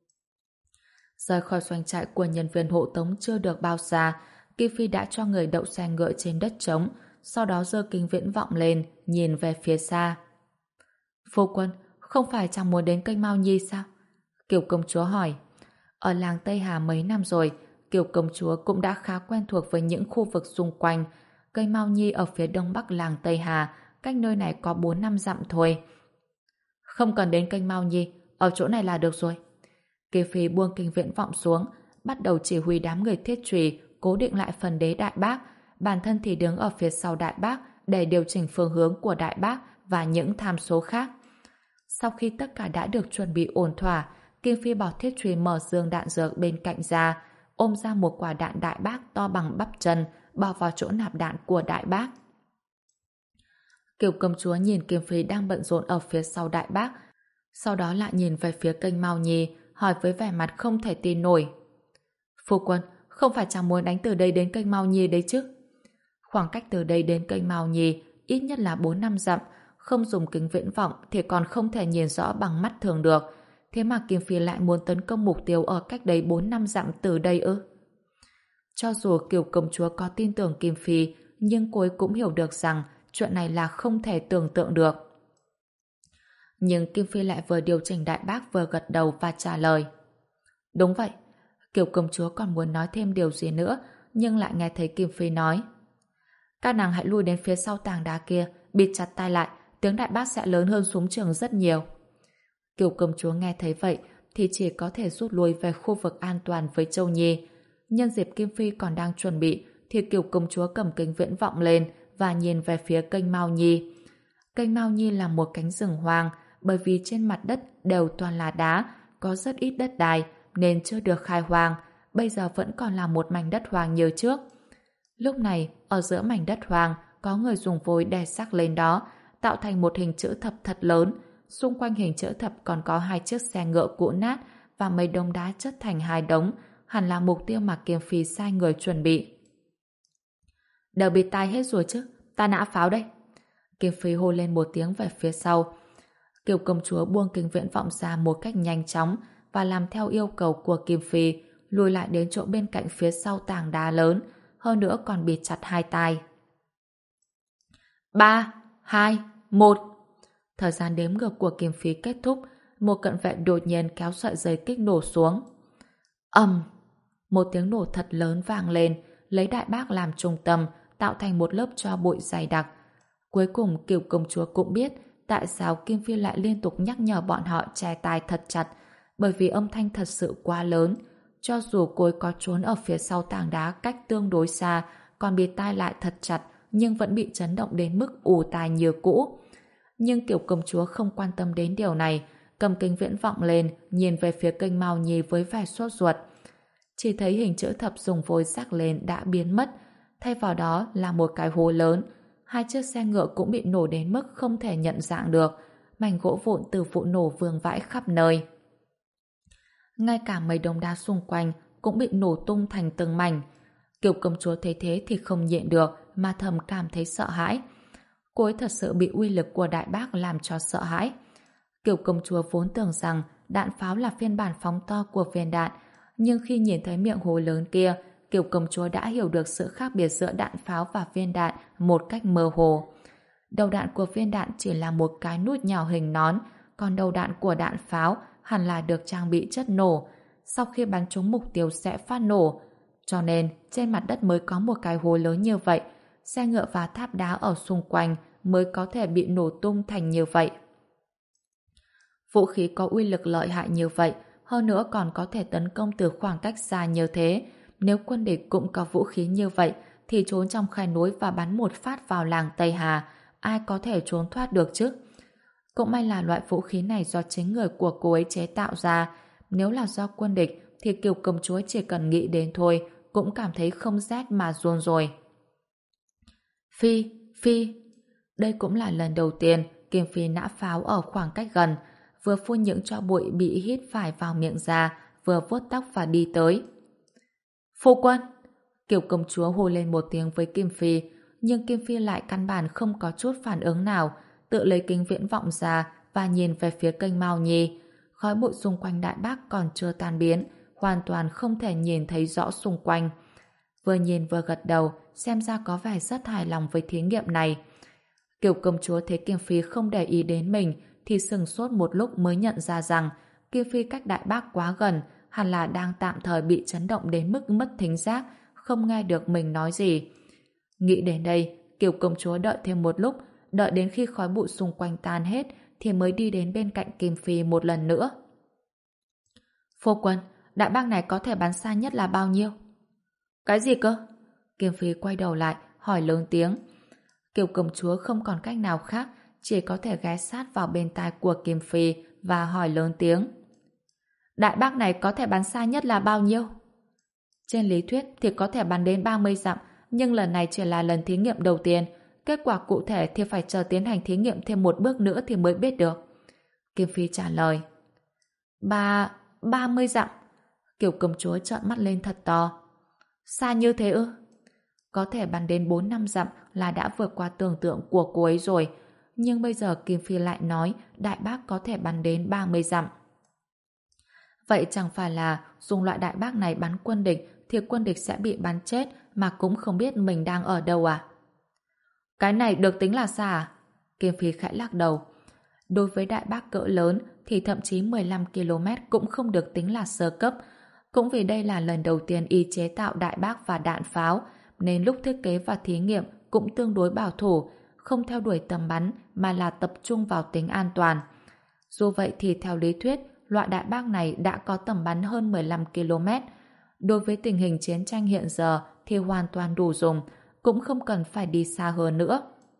S1: Rời khỏi doanh trại của nhân viên hộ tống chưa được bao xa, Kim Phi đã cho người đậu xe ngựa trên đất trống, sau đó giơ kính viễn vọng lên, nhìn về phía xa. Phu quân, không phải chàng muốn đến kênh Mao Nhi sao? Kiều công chúa hỏi. Ở làng Tây Hà mấy năm rồi, Kiều công chúa cũng đã khá quen thuộc với những khu vực xung quanh. Cây Mao Nhi ở phía đông bắc làng Tây Hà, cách nơi này có bốn năm dặm thôi. Không cần đến kênh Mao Nhi, ở chỗ này là được rồi. Kỳ Phi buông kinh viễn vọng xuống, bắt đầu chỉ huy đám người thiết trùy cố định lại phần đế đại bác, bản thân thì đứng ở phía sau đại bác để điều chỉnh phương hướng của đại bác và những tham số khác. Sau khi tất cả đã được chuẩn bị ổn thỏa, Kim Phi bảo thiết trùy mở giường đạn dược bên cạnh ra, ôm ra một quả đạn đại bác to bằng bắp chân, bỏ vào chỗ nạp đạn của đại bác. Kiều công chúa nhìn Kim Phi đang bận rộn ở phía sau đại bác, sau đó lại nhìn về phía kênh Mao Nhi, hỏi với vẻ mặt không thể tin nổi. Phu quân, không phải chàng muốn đánh từ đây đến kênh Mao Nhi đấy chứ? Khoảng cách từ đây đến kênh Mao Nhi ít nhất là bốn năm dặm, không dùng kính viễn vọng thì còn không thể nhìn rõ bằng mắt thường được. Thế mà Kim Phi lại muốn tấn công mục tiêu ở cách đấy bốn năm dặm từ đây ư? Cho dù Kiều công chúa có tin tưởng Kim Phi, nhưng cô ấy cũng hiểu được rằng chuyện này là không thể tưởng tượng được. Nhưng Kim Phi lại vừa điều chỉnh đại bác vừa gật đầu và trả lời. Đúng vậy. Kiều công chúa còn muốn nói thêm điều gì nữa, nhưng lại nghe thấy Kim Phi nói. Các nàng hãy lui đến phía sau tảng đá kia, bịt chặt tai lại, tiếng đại bác sẽ lớn hơn súng trường rất nhiều. Kiều công chúa nghe thấy vậy thì chỉ có thể rút lui về khu vực an toàn với Châu Nhi. Nhân dịp Kim Phi còn đang chuẩn bị thì Kiều công chúa cầm kính viễn vọng lên và nhìn về phía kênh Mao Nhi. Kênh Mao Nhi là một cánh rừng hoang, bởi vì trên mặt đất đều toàn là đá, có rất ít đất đai nên chưa được khai hoang, bây giờ vẫn còn là một mảnh đất hoang như trước. Lúc này, ở giữa mảnh đất hoang có người dùng vôi đè xác lên đó, tạo thành một hình chữ thập thật lớn. Xung quanh hình chữ thập còn có hai chiếc xe ngựa cũ nát và mấy đống đá chất thành hai đống, hẳn là mục tiêu mà Kim Phi sai người chuẩn bị. Đều bị tai hết rồi chứ, ta nã pháo đây. Kim Phi hô lên một tiếng về phía sau. Kiều công chúa buông kính viễn vọng ra một cách nhanh chóng và làm theo yêu cầu của Kim Phi, lùi lại đến chỗ bên cạnh phía sau tảng đá lớn, hơn nữa còn bịt chặt hai tai. Ba, hai, một. Thời gian đếm ngược của Kim Phi kết thúc, một cận vệ đột nhiên kéo sợi dây kích nổ xuống. Ầm! Một tiếng nổ thật lớn vang lên, lấy đại bác làm trung tâm, tạo thành một lớp tro bụi dày đặc. Cuối cùng Kiều công chúa cũng biết tại sao Kim Phi lại liên tục nhắc nhở bọn họ che tai thật chặt, bởi vì âm thanh thật sự quá lớn. Cho dù cô ấy có trốn ở phía sau tảng đá cách tương đối xa, còn bịt tai lại thật chặt, nhưng vẫn bị chấn động đến mức ù tai như cũ. Nhưng Kiều công chúa không quan tâm đến điều này, cầm kính viễn vọng lên, nhìn về phía kênh Mao Nhi với vẻ sốt ruột. Chỉ thấy hình chữ thập dùng vôi rắc lên đã biến mất, thay vào đó là một cái hố lớn. Hai chiếc xe ngựa cũng bị nổ đến mức không thể nhận dạng được, mảnh gỗ vụn từ vụ nổ vương vãi khắp nơi. Ngay cả mấy đống đá xung quanh cũng bị nổ tung thành từng mảnh. Kiều công chúa thấy thế thì không nhịn được mà thầm cảm thấy sợ hãi. Cô ấy thật sự bị uy lực của đại bác làm cho sợ hãi. Kiều công chúa vốn tưởng rằng đạn pháo là phiên bản phóng to của viên đạn, nhưng khi nhìn thấy miệng hố lớn kia, Kiều công chúa đã hiểu được sự khác biệt giữa đạn pháo và viên đạn một cách mơ hồ. Đầu đạn của viên đạn chỉ là một cái nút nhỏ hình nón, còn đầu đạn của đạn pháo hẳn là được trang bị chất nổ. Sau khi bắn trúng mục tiêu sẽ phát nổ. Cho nên trên mặt đất mới có một cái hố lớn như vậy, xe ngựa và tháp đá ở xung quanh mới có thể bị nổ tung thành như vậy. Vũ khí có uy lực lợi hại như vậy, hơn nữa còn có thể tấn công từ khoảng cách xa như thế. Nếu quân địch cũng có vũ khí như vậy, thì trốn trong khe núi và bắn một phát vào làng Tây Hà, ai có thể trốn thoát được chứ? Cũng may là loại vũ khí này do chính người của cô ấy chế tạo ra. Nếu là do quân địch, thì Kiều công chúa chỉ cần nghĩ đến thôi, cũng cảm thấy không rét mà run rồi. Phi, Phi. Đây cũng là lần đầu tiên Kim Phi nã pháo ở khoảng cách gần, vừa phun những tro bụi bị hít phải vào miệng ra, vừa vuốt tóc và đi tới. Phu quân! Kiều công chúa hô lên một tiếng với Kim Phi, nhưng Kim Phi lại căn bản không có chút phản ứng nào, tự lấy kính viễn vọng ra và nhìn về phía kênh Mao Nhi. Khói bụi xung quanh đại bác còn chưa tan biến, hoàn toàn không thể nhìn thấy rõ xung quanh. Vừa nhìn vừa gật đầu, xem ra có vẻ rất hài lòng với thí nghiệm này. Kiều công chúa thấy Kim Phi không để ý đến mình thì sừng sốt một lúc mới nhận ra rằng Kim Phi cách đại bác quá gần, hẳn là đang tạm thời bị chấn động đến mức mất thính giác, không nghe được mình nói gì. Nghĩ đến đây, Kiều công chúa đợi thêm một lúc, đợi đến khi khói bụi xung quanh tan hết thì mới đi đến bên cạnh Kim Phi một lần nữa. Phu quân, đại bác này có thể bắn xa nhất là bao nhiêu? Cái gì cơ? Kim Phi quay đầu lại, hỏi lớn tiếng. Kiều công chúa không còn cách nào khác, chỉ có thể ghé sát vào bên tai của Kim Phi và hỏi lớn tiếng. Đại bác này có thể bắn xa nhất là bao nhiêu? Trên lý thuyết thì có thể bắn đến ba mươi dặm, nhưng lần này chỉ là lần thí nghiệm đầu tiên. Kết quả cụ thể thì phải chờ tiến hành thí nghiệm thêm một bước nữa thì mới biết được. Kim Phi trả lời. Ba... ba mươi dặm. Kiều công chúa trợn mắt lên thật to. Xa như thế ư? Có thể bắn đến bốn năm dặm là đã vượt qua tưởng tượng của cô ấy rồi. Nhưng bây giờ Kim Phi lại nói đại bác có thể bắn đến ba mươi dặm. Vậy chẳng phải là dùng loại đại bác này bắn quân địch thì quân địch sẽ bị bắn chết mà cũng không biết mình đang ở đâu à? Cái này được tính là xa à? Kim Phi khẽ lắc đầu. Đối với đại bác cỡ lớn thì thậm chí mười lăm ki lô mét cũng không được tính là sơ cấp. Cũng vì đây là lần đầu tiên y chế tạo đại bác và đạn pháo, nên lúc thiết kế và thí nghiệm cũng tương đối bảo thủ, không theo đuổi tầm bắn mà là tập trung vào tính an toàn. Dù vậy thì theo lý thuyết, loại đại bác này đã có tầm bắn hơn mười lăm ki lô mét. Đối với tình hình chiến tranh hiện giờ thì hoàn toàn đủ dùng, cũng không cần phải đi xa hơn nữa.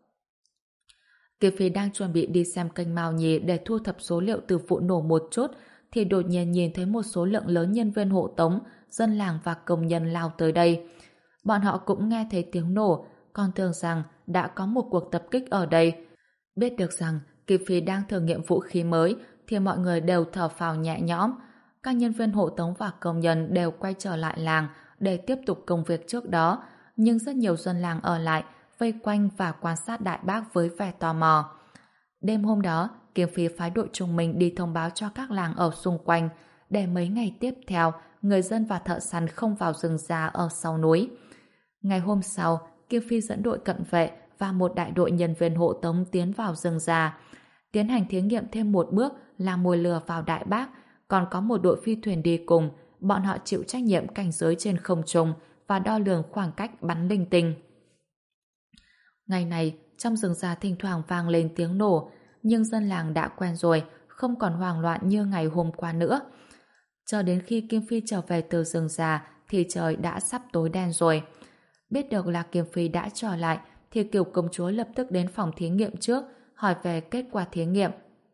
S1: Kiều Phi đang chuẩn bị đi xem kênh Mao Nhì để thu thập số liệu từ vụ nổ một chút, thì đột nhiên nhìn thấy một số lượng lớn nhân viên hộ tống, dân làng và công nhân lao tới đây. Bọn họ cũng nghe thấy tiếng nổ, còn tưởng rằng đã có một cuộc tập kích ở đây. Biết được rằng Kiều Phi đang thử nghiệm vũ khí mới, thì mọi người đều thở phào nhẹ nhõm. Các nhân viên hộ tống và công nhân đều quay trở lại làng để tiếp tục công việc trước đó, nhưng rất nhiều dân làng ở lại, vây quanh và quan sát đại bác với vẻ tò mò. Đêm hôm đó, Kim Phi phái đội trung mình đi thông báo cho các làng ở xung quanh, để mấy ngày tiếp theo, người dân và thợ săn không vào rừng già ở sau núi. Ngày hôm sau, Kim Phi dẫn đội cận vệ và một đại đội nhân viên hộ tống tiến vào rừng già, tiến hành thí nghiệm thêm một bước là mồi lửa vào đại bác, còn có một đội phi thuyền đi cùng, bọn họ chịu trách nhiệm cảnh giới trên không trung và đo lường khoảng cách bắn linh tinh. Ngày này, trong rừng già thỉnh thoảng vang lên tiếng nổ, nhưng dân làng đã quen rồi, không còn hoang loạn như ngày hôm qua nữa. Cho đến khi Kim Phi trở về từ rừng già thì trời đã sắp tối đen rồi. Biết được là Kim Phi đã trở lại thì Kiều công chúa lập tức đến phòng thí nghiệm trước, hỏi về kết quả thí nghiệm.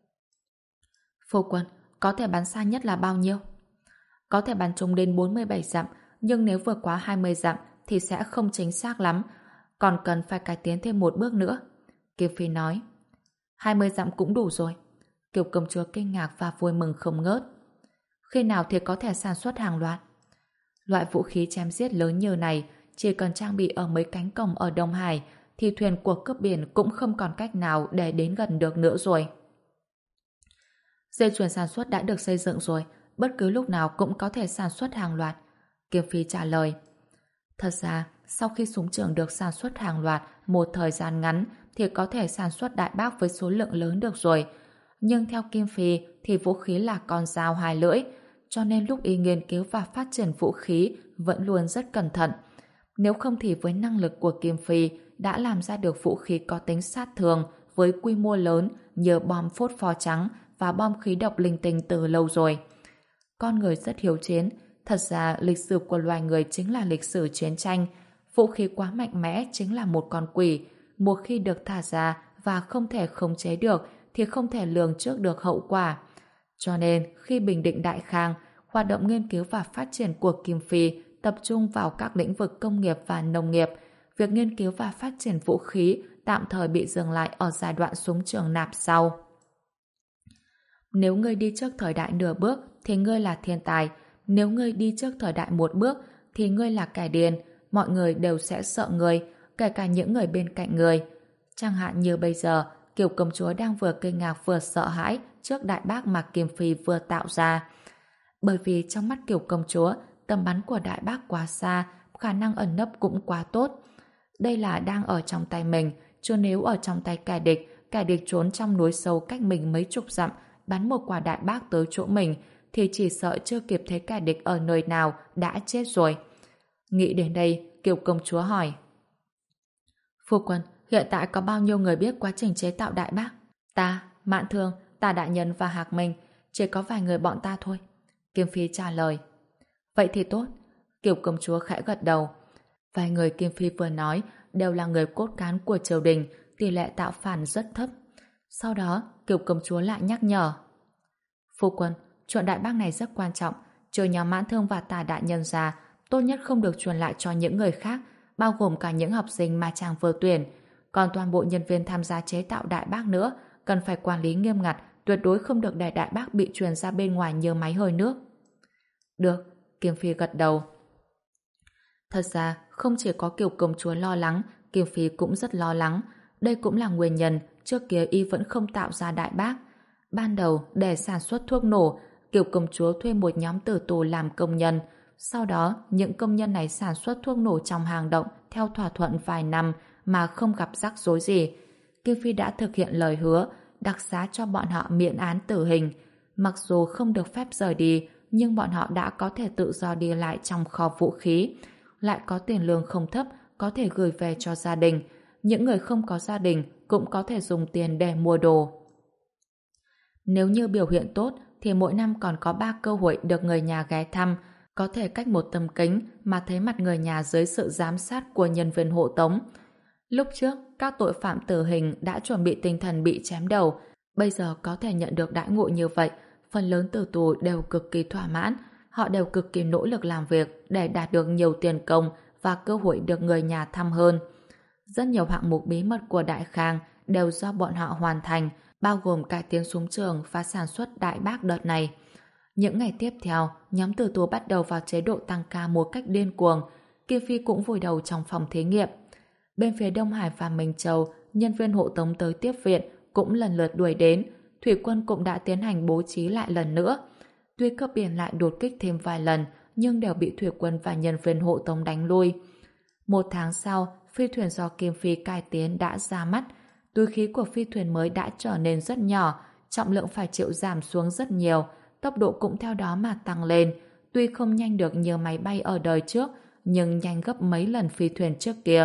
S1: Phu quân, có thể bắn xa nhất là bao nhiêu? Có thể bắn trúng đến bốn mươi bảy dặm, nhưng nếu vượt quá hai mươi dặm thì sẽ không chính xác lắm, còn cần phải cải tiến thêm một bước nữa. Kim Phi nói. hai mươi dặm cũng đủ rồi. Kiều công chúa kinh ngạc và vui mừng không ngớt. Khi nào thì có thể sản xuất hàng loạt? Loại vũ khí chém giết lớn như này chỉ cần trang bị ở mấy cánh cổng ở Đông Hải thì thuyền của cướp biển cũng không còn cách nào để đến gần được nữa rồi. Dây chuyền sản xuất đã được xây dựng rồi, bất cứ lúc nào cũng có thể sản xuất hàng loạt. Kim Phi trả lời. Thật ra, sau khi súng trường được sản xuất hàng loạt một thời gian ngắn thì có thể sản xuất đại bác với số lượng lớn được rồi. Nhưng theo Kim Phi thì vũ khí là con dao hai lưỡi, cho nên lúc y nghiên cứu và phát triển vũ khí vẫn luôn rất cẩn thận. Nếu không thì với năng lực của Kim Phi đã làm ra được vũ khí có tính sát thương với quy mô lớn như bom phốt pho trắng và bom khí độc linh tinh từ lâu rồi. Con người rất hiếu chiến, thật ra lịch sử của loài người chính là lịch sử chiến tranh. Vũ khí quá mạnh mẽ chính là một con quỷ, một khi được thả ra và không thể khống chế được thì không thể lường trước được hậu quả. Cho nên khi bình định Đại Khang, hoạt động nghiên cứu và phát triển của Kim Phi tập trung vào các lĩnh vực công nghiệp và nông nghiệp. Việc nghiên cứu và phát triển vũ khí tạm thời bị dừng lại ở giai đoạn súng trường nạp sau. Nếu ngươi đi trước thời đại nửa bước thì ngươi là thiên tài, nếu ngươi đi trước thời đại một bước thì ngươi là kẻ điên, mọi người đều sẽ sợ ngươi, kể cả những người bên cạnh ngươi. Chẳng hạn như bây giờ, Kiều công chúa đang vừa kinh ngạc vừa sợ hãi trước đại bác mà Kim Phi vừa tạo ra. Bởi vì trong mắt Kiều công chúa, tầm bắn của đại bác quá xa, khả năng ẩn nấp cũng quá tốt. Đây là đang ở trong tay mình, chứ nếu ở trong tay kẻ địch, kẻ địch trốn trong núi sâu cách mình mấy chục dặm, bắn một quả đại bác tới chỗ mình, thì chỉ sợ chưa kịp thấy kẻ địch ở nơi nào đã chết rồi. Nghĩ đến đây, Kiều công chúa hỏi. Phu quân, hiện tại có bao nhiêu người biết quá trình chế tạo đại bác? Ta, Mạn Thương, Tà Đại Nhân và Hạc Minh, chỉ có vài người bọn ta thôi. Kim Phi trả lời. Vậy thì tốt. Kiều công chúa khẽ gật đầu. Vài người Kim Phi vừa nói đều là người cốt cán của triều đình, tỷ lệ tạo phản rất thấp. Sau đó, Kiều công chúa lại nhắc nhở. Phu quân, chuyện đại bác này rất quan trọng. Trừ nhóm Mãn Thương và Tà Đại Nhân ra, tốt nhất không được truyền lại cho những người khác, bao gồm cả những học sinh mà chàng vừa tuyển. Còn toàn bộ nhân viên tham gia chế tạo đại bác nữa, cần phải quản lý nghiêm ngặt, tuyệt đối không được để đại bác bị truyền ra bên ngoài như máy hơi nước. Được, Kim Phi gật đầu. Thật ra, không chỉ có Kiều công chúa lo lắng, Kim Phi cũng rất lo lắng. Đây cũng là nguyên nhân trước kia y vẫn không tạo ra đại bác. Ban đầu, để sản xuất thuốc nổ, Kiều công chúa thuê một nhóm tử tù làm công nhân. Sau đó, những công nhân này sản xuất thuốc nổ trong hang động theo thỏa thuận vài năm mà không gặp rắc rối gì. Kim Phi đã thực hiện lời hứa, đặc xá cho bọn họ miễn án tử hình. Mặc dù không được phép rời đi, nhưng bọn họ đã có thể tự do đi lại trong kho vũ khí. Lại có tiền lương không thấp, có thể gửi về cho gia đình. Những người không có gia đình cũng có thể dùng tiền để mua đồ. Nếu như biểu hiện tốt, thì mỗi năm còn có ba cơ hội được người nhà ghé thăm, có thể cách một tấm kính mà thấy mặt người nhà dưới sự giám sát của nhân viên hộ tống. Lúc trước, các tội phạm tử hình đã chuẩn bị tinh thần bị chém đầu, bây giờ có thể nhận được đãi ngộ như vậy, phần lớn tử tù đều cực kỳ thỏa mãn, họ đều cực kỳ nỗ lực làm việc để đạt được nhiều tiền công và cơ hội được người nhà thăm hơn. Rất nhiều hạng mục bí mật của Đại Khang đều do bọn họ hoàn thành, bao gồm cải tiến súng trường và sản xuất đại bác đợt này. Những ngày tiếp theo, nhóm tử tù bắt đầu vào chế độ tăng ca một cách điên cuồng. Kim Phi cũng vùi đầu trong phòng thí nghiệm. Bên phía Đông Hải và Minh Châu, nhân viên hộ tống tới tiếp viện cũng lần lượt đuổi đến. Thủy quân cũng đã tiến hành bố trí lại lần nữa. Tuy cướp biển lại đột kích thêm vài lần, nhưng đều bị thủy quân và nhân viên hộ tống đánh lui. Một tháng sau, phi thuyền do Kim Phi cải tiến đã ra mắt. Túi khí của phi thuyền mới đã trở nên rất nhỏ, trọng lượng phải chịu giảm xuống rất nhiều, tốc độ cũng theo đó mà tăng lên. Tuy không nhanh được như máy bay ở đời trước, nhưng nhanh gấp mấy lần phi thuyền trước kia.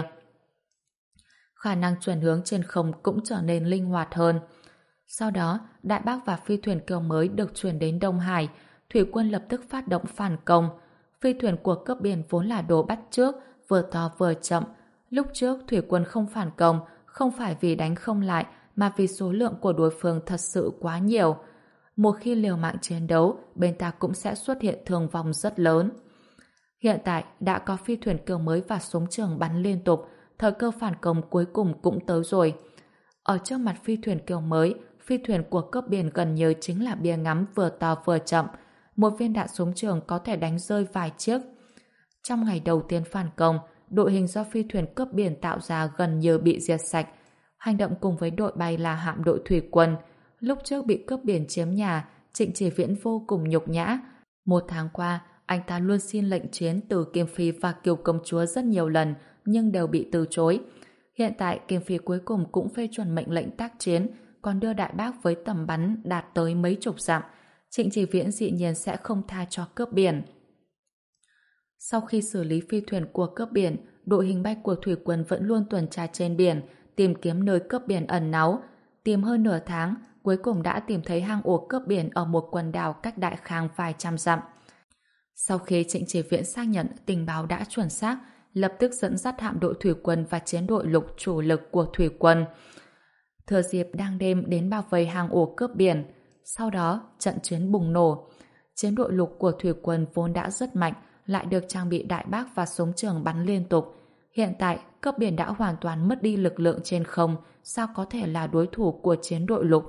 S1: Khả năng chuyển hướng trên không cũng trở nên linh hoạt hơn. Sau đó, đại bác và phi thuyền kiểu mới được chuyển đến Đông Hải. Thủy quân lập tức phát động phản công. Phi thuyền của cướp biển vốn là đồ bắt trước, vừa to vừa chậm. Lúc trước thủy quân không phản công, không phải vì đánh không lại, mà vì số lượng của đối phương thật sự quá nhiều. Một khi liều mạng chiến đấu, bên ta cũng sẽ xuất hiện thương vong rất lớn. Hiện tại đã có phi thuyền kiểu mới và súng trường bắn liên tục, thời cơ phản công cuối cùng cũng tới rồi. Ở trước mặt phi thuyền kiểu mới, phi thuyền của cướp biển gần như chính là bia ngắm vừa to vừa chậm. Một viên đạn súng trường có thể đánh rơi vài chiếc. Trong ngày đầu tiên phản công, đội hình do phi thuyền cướp biển tạo ra gần như bị diệt sạch. Hành động cùng với đội bay là hạm đội thủy quân. Lúc trước bị cướp biển chiếm nhà, Trịnh Chỉ Viễn vô cùng nhục nhã. Một tháng qua, anh ta luôn xin lệnh chiến từ Kim Phi và Kiều công chúa rất nhiều lần, nhưng đều bị từ chối. Hiện tại, Kim Phi cuối cùng cũng phê chuẩn mệnh lệnh tác chiến, còn đưa đại bác với tầm bắn đạt tới mấy chục dặm. Trịnh Chỉ Viễn dĩ nhiên sẽ không tha cho cướp biển. Sau khi xử lý phi thuyền của cướp biển, đội hình bay của thủy quân vẫn luôn tuần tra trên biển, tìm kiếm nơi cướp biển ẩn náu. Tìm hơn nửa tháng, cuối cùng đã tìm thấy hang ổ cướp biển ở một quần đảo cách Đại Khang vài trăm dặm. Sau khi Trịnh Chỉ Viễn xác nhận tình báo đã chuẩn xác, lập tức dẫn dắt hạm đội thủy quân và chiến đội lục chủ lực của thủy quân. Thừa dịp đang đêm đến bao vây hang ổ cướp biển. Sau đó, trận chiến bùng nổ. Chiến đội lục của thủy quân vốn đã rất mạnh, lại được trang bị đại bác và súng trường bắn liên tục. Hiện tại, cướp biển đã hoàn toàn mất đi lực lượng trên không, sao có thể là đối thủ của chiến đội lục.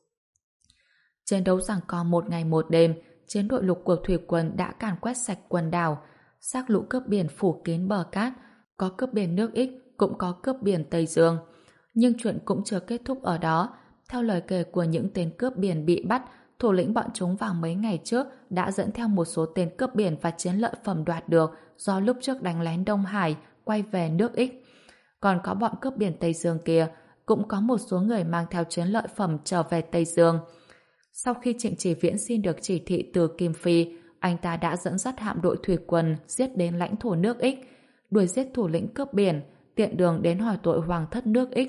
S1: Chiến đấu giằng co một ngày một đêm, chiến đội lục của thủy quân đã càn quét sạch quần đảo. Xác lũ cướp biển phủ kín bờ cát, có cướp biển nước Ích, cũng có cướp biển Tây Dương. Nhưng chuyện cũng chưa kết thúc ở đó. Theo lời kể của những tên cướp biển bị bắt, thủ lĩnh bọn chúng vào mấy ngày trước đã dẫn theo một số tên cướp biển và chiến lợi phẩm đoạt được do lúc trước đánh lén Đông Hải quay về nước Ích. Còn có bọn cướp biển Tây Dương kia, cũng có một số người mang theo chiến lợi phẩm trở về Tây Dương. Sau khi Trịnh Chỉ Viễn xin được chỉ thị từ Kim Phi, anh ta đã dẫn dắt hạm đội thủy quân giết đến lãnh thổ nước Ích, đuổi giết thủ lĩnh cướp biển, tiện đường đến hỏi tội hoàng thất nước Ích.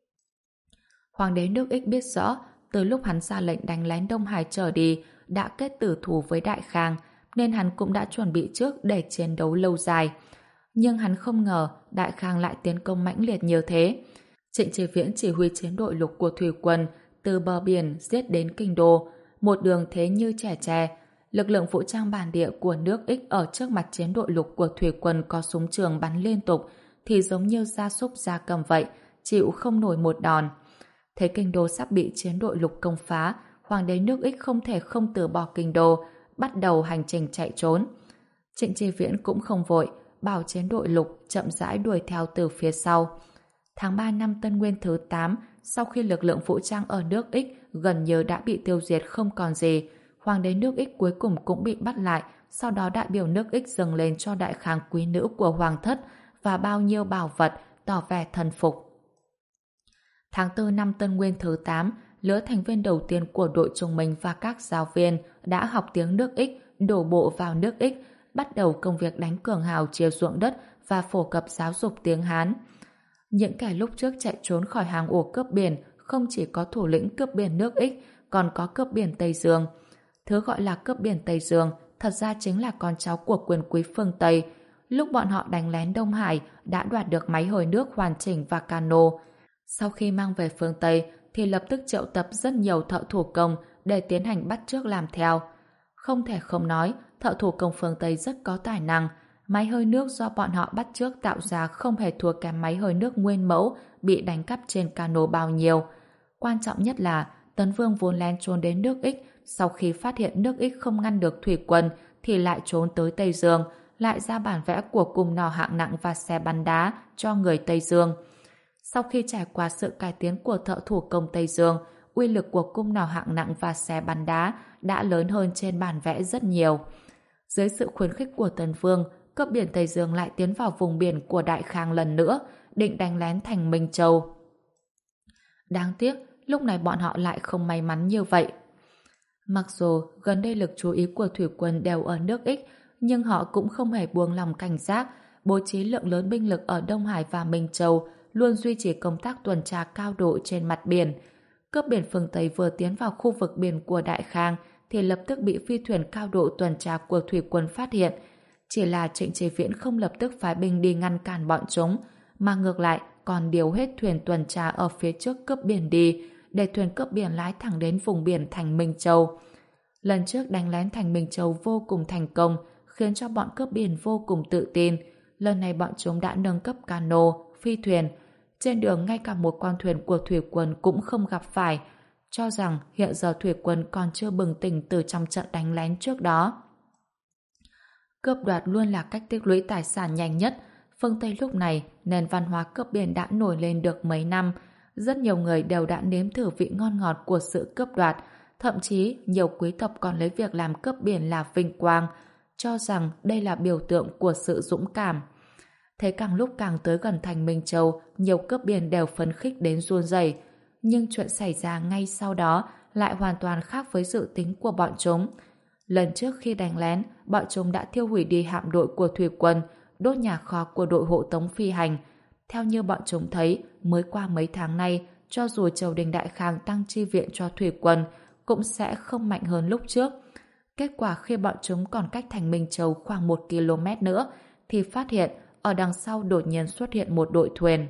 S1: Hoàng đế nước Ích biết rõ, từ lúc hắn ra lệnh đánh lén Đông Hải trở đi, đã kết tử thù với Đại Khang, nên hắn cũng đã chuẩn bị trước để chiến đấu lâu dài. Nhưng hắn không ngờ Đại Khang lại tiến công mãnh liệt như thế. Trịnh Chí Viễn chỉ huy chiến đội lục của thủy quân từ bờ biển giết đến kinh đô, một đường thế như trẻ tre. Lực lượng vũ trang bản địa của nước Ích ở trước mặt chiến đội lục của thủy quân có súng trường bắn liên tục thì giống như gia súc gia cầm vậy, chịu không nổi một đòn. Thấy kinh đô sắp bị chiến đội lục công phá, hoàng đế nước Ích không thể không từ bỏ kinh đô, bắt đầu hành trình chạy trốn. Trịnh Chí Viễn cũng không vội, bảo chiến đội lục chậm rãi đuổi theo từ phía sau. Tháng ba năm Tân Nguyên thứ tám, sau khi lực lượng vũ trang ở nước Ích gần như đã bị tiêu diệt không còn gì, hoàng đế nước Ích cuối cùng cũng bị bắt lại, sau đó đại biểu nước Ích dâng lên cho Đại Khang quý nữ của hoàng thất và bao nhiêu bảo vật tỏ vẻ thần phục. Tháng tư năm Tân Nguyên thứ tám, lứa thành viên đầu tiên của đội Trung Minh và các giáo viên đã học tiếng nước Ích, đổ bộ vào nước Ích, bắt đầu công việc đánh cường hào chia ruộng đất và phổ cập giáo dục tiếng Hán. Những kẻ lúc trước chạy trốn khỏi hàng ổ cướp biển không chỉ có thủ lĩnh cướp biển nước Ích, còn có cướp biển Tây Dương. Thứ gọi là cướp biển Tây Dương thật ra chính là con cháu của quyền quý phương Tây. Lúc bọn họ đánh lén Đông Hải đã đoạt được máy hồi nước hoàn chỉnh và cano. Sau khi mang về phương Tây thì lập tức triệu tập rất nhiều thợ thủ công để tiến hành bắt chước làm theo. Không thể không nói, thợ thủ công phương Tây rất có tài năng. Máy hơi nước do bọn họ bắt chước tạo ra không hề thua kém máy hơi nước nguyên mẫu bị đánh cắp trên cano bao nhiêu. Quan trọng nhất là Tấn Vương vốn lén trốn đến nước Ích, sau khi phát hiện nước Ích không ngăn được thủy quân thì lại trốn tới Tây Dương, lại ra bản vẽ của cung nỏ hạng nặng và xe bắn đá cho người Tây Dương. Sau khi trải qua sự cải tiến của thợ thủ công Tây Dương, uy lực của cung nỏ hạng nặng và xe bắn đá đã lớn hơn trên bản vẽ rất nhiều. Dưới sự khuyến khích của Tấn Vương, cướp biển Tây Dương lại tiến vào vùng biển của Đại Khang lần nữa, định đánh lén thành Minh Châu. Đáng tiếc, lúc này bọn họ lại không may mắn như vậy. Mặc dù gần đây lực chú ý của thủy quân đều ở nước Ích, nhưng họ cũng không hề buông lòng cảnh giác, bố trí lượng lớn binh lực ở Đông Hải và Minh Châu, luôn duy trì công tác tuần tra cao độ trên mặt biển. Cướp biển phương Tây vừa tiến vào khu vực biển của Đại Khang thì lập tức bị phi thuyền cao độ tuần tra của thủy quân phát hiện. Chỉ là Trịnh Chí Viễn không lập tức phái binh đi ngăn cản bọn chúng, mà ngược lại còn điều hết thuyền tuần tra ở phía trước cướp biển đi, để thuyền cướp biển lái thẳng đến vùng biển thành Minh Châu. Lần trước đánh lén thành Minh Châu vô cùng thành công, khiến cho bọn cướp biển vô cùng tự tin. Lần này bọn chúng đã nâng cấp cano, phi thuyền. Trên đường ngay cả một con thuyền của thủy quân cũng không gặp phải, cho rằng hiện giờ thủy quân còn chưa bừng tỉnh từ trong trận đánh lén trước đó. Cướp đoạt luôn là cách tích lũy tài sản nhanh nhất. Phương Tây lúc này, nền văn hóa cướp biển đã nổi lên được mấy năm. Rất nhiều người đều đã nếm thử vị ngon ngọt của sự cướp đoạt. Thậm chí, nhiều quý tộc còn lấy việc làm cướp biển là vinh quang, cho rằng đây là biểu tượng của sự dũng cảm. Thế càng lúc càng tới gần thành Minh Châu, nhiều cướp biển đều phấn khích đến run rẩy. Nhưng chuyện xảy ra ngay sau đó lại hoàn toàn khác với dự tính của bọn chúng. Lần trước khi đánh lén, bọn chúng đã thiêu hủy đi hạm đội của thủy quân, đốt nhà kho của đội hộ tống phi hành. Theo như bọn chúng thấy, mới qua mấy tháng nay, cho dù triều đình Đại Khang tăng chi viện cho thủy quân, cũng sẽ không mạnh hơn lúc trước. Kết quả khi bọn chúng còn cách thành Minh Châu khoảng một ki lô mét nữa, thì phát hiện ở đằng sau đột nhiên xuất hiện một đội thuyền.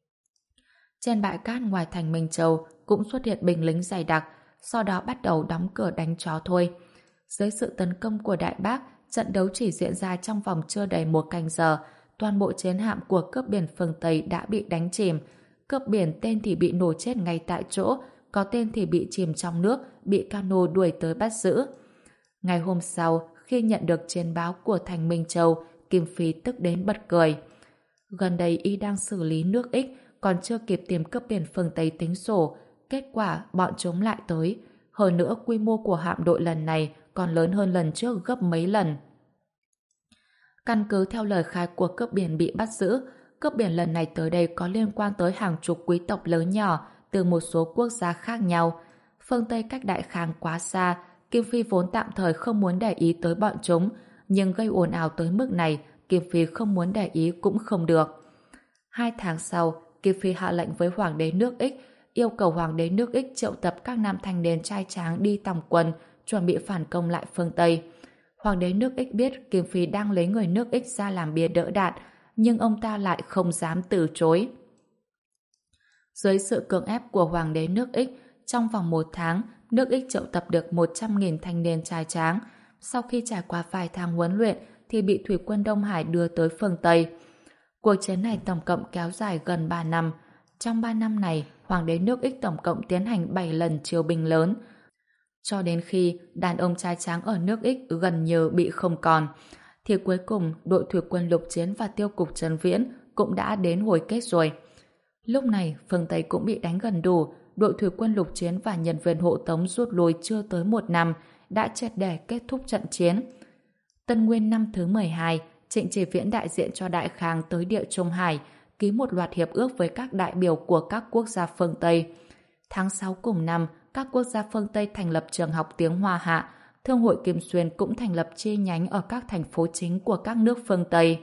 S1: Trên bãi cát ngoài thành Minh Châu cũng xuất hiện binh lính dày đặc, sau đó bắt đầu đóng cửa đánh chó thôi. Dưới sự tấn công của Đại Bác, trận đấu chỉ diễn ra trong vòng chưa đầy một canh giờ, toàn bộ chiến hạm của cướp biển phương Tây đã bị đánh chìm. Cướp biển tên thì bị nổ chết ngay tại chỗ, có tên thì bị chìm trong nước, bị cano đuổi tới bắt giữ. Ngày hôm sau, khi nhận được chiến báo của thành Minh Châu, Kim Phi tức đến bật cười. Gần đây y đang xử lý nước Ích, còn chưa kịp tìm cướp biển phương Tây tính sổ, kết quả bọn chúng lại tới. Hơn nữa quy mô của hạm đội lần này còn lớn hơn lần trước gấp mấy lần. Căn cứ theo lời khai của cướp biển bị bắt giữ, cướp biển lần này tới đây có liên quan tới hàng chục quý tộc lớn nhỏ từ một số quốc gia khác nhau. Phương Tây cách Đại Khang quá xa, Kim Phi vốn tạm thời không muốn để ý tới bọn chúng, nhưng gây ồn ào tới mức này, Kim Phi không muốn để ý cũng không được. Hai tháng sau, Kim Phi hạ lệnh với Hoàng đế nước Ích, yêu cầu Hoàng đế nước Ích triệu tập các nam thanh niên trai tráng đi tòng quân, chuẩn bị phản công lại phương Tây. Hoàng đế nước Ích biết Kim Phi đang lấy người nước Ích ra làm bia đỡ đạn, nhưng ông ta lại không dám từ chối. Dưới sự cưỡng ép của Hoàng đế nước Ích, trong vòng một tháng, nước Ích triệu tập được một trăm nghìn thanh niên trai tráng. Sau khi trải qua vài tháng huấn luyện, thì bị thủy quân Đông Hải đưa tới phương Tây. Cuộc chiến này tổng cộng kéo dài gần ba năm. Trong ba năm này, Hoàng đế nước Ích tổng cộng tiến hành bảy lần chiêu binh lớn. Cho đến khi đàn ông trai tráng ở nước Ích gần như bị không còn, thì cuối cùng đội thủy quân lục chiến và tiêu cục Trấn Viễn cũng đã đến hồi kết rồi. Lúc này, phương Tây cũng bị đánh gần đủ, đội thủy quân lục chiến và nhân viên hộ tống rút lui chưa tới một năm, đã triệt để kết thúc trận chiến. Tân Nguyên năm thứ mười hai, Trịnh Chỉ Viễn đại diện cho Đại Khang tới Địa Trung Hải, ký một loạt hiệp ước với các đại biểu của các quốc gia phương Tây. Tháng sáu cùng năm, các quốc gia phương Tây thành lập trường học tiếng Hoa Hạ, Thương hội Kim Xuyên cũng thành lập chi nhánh ở các thành phố chính của các nước phương Tây.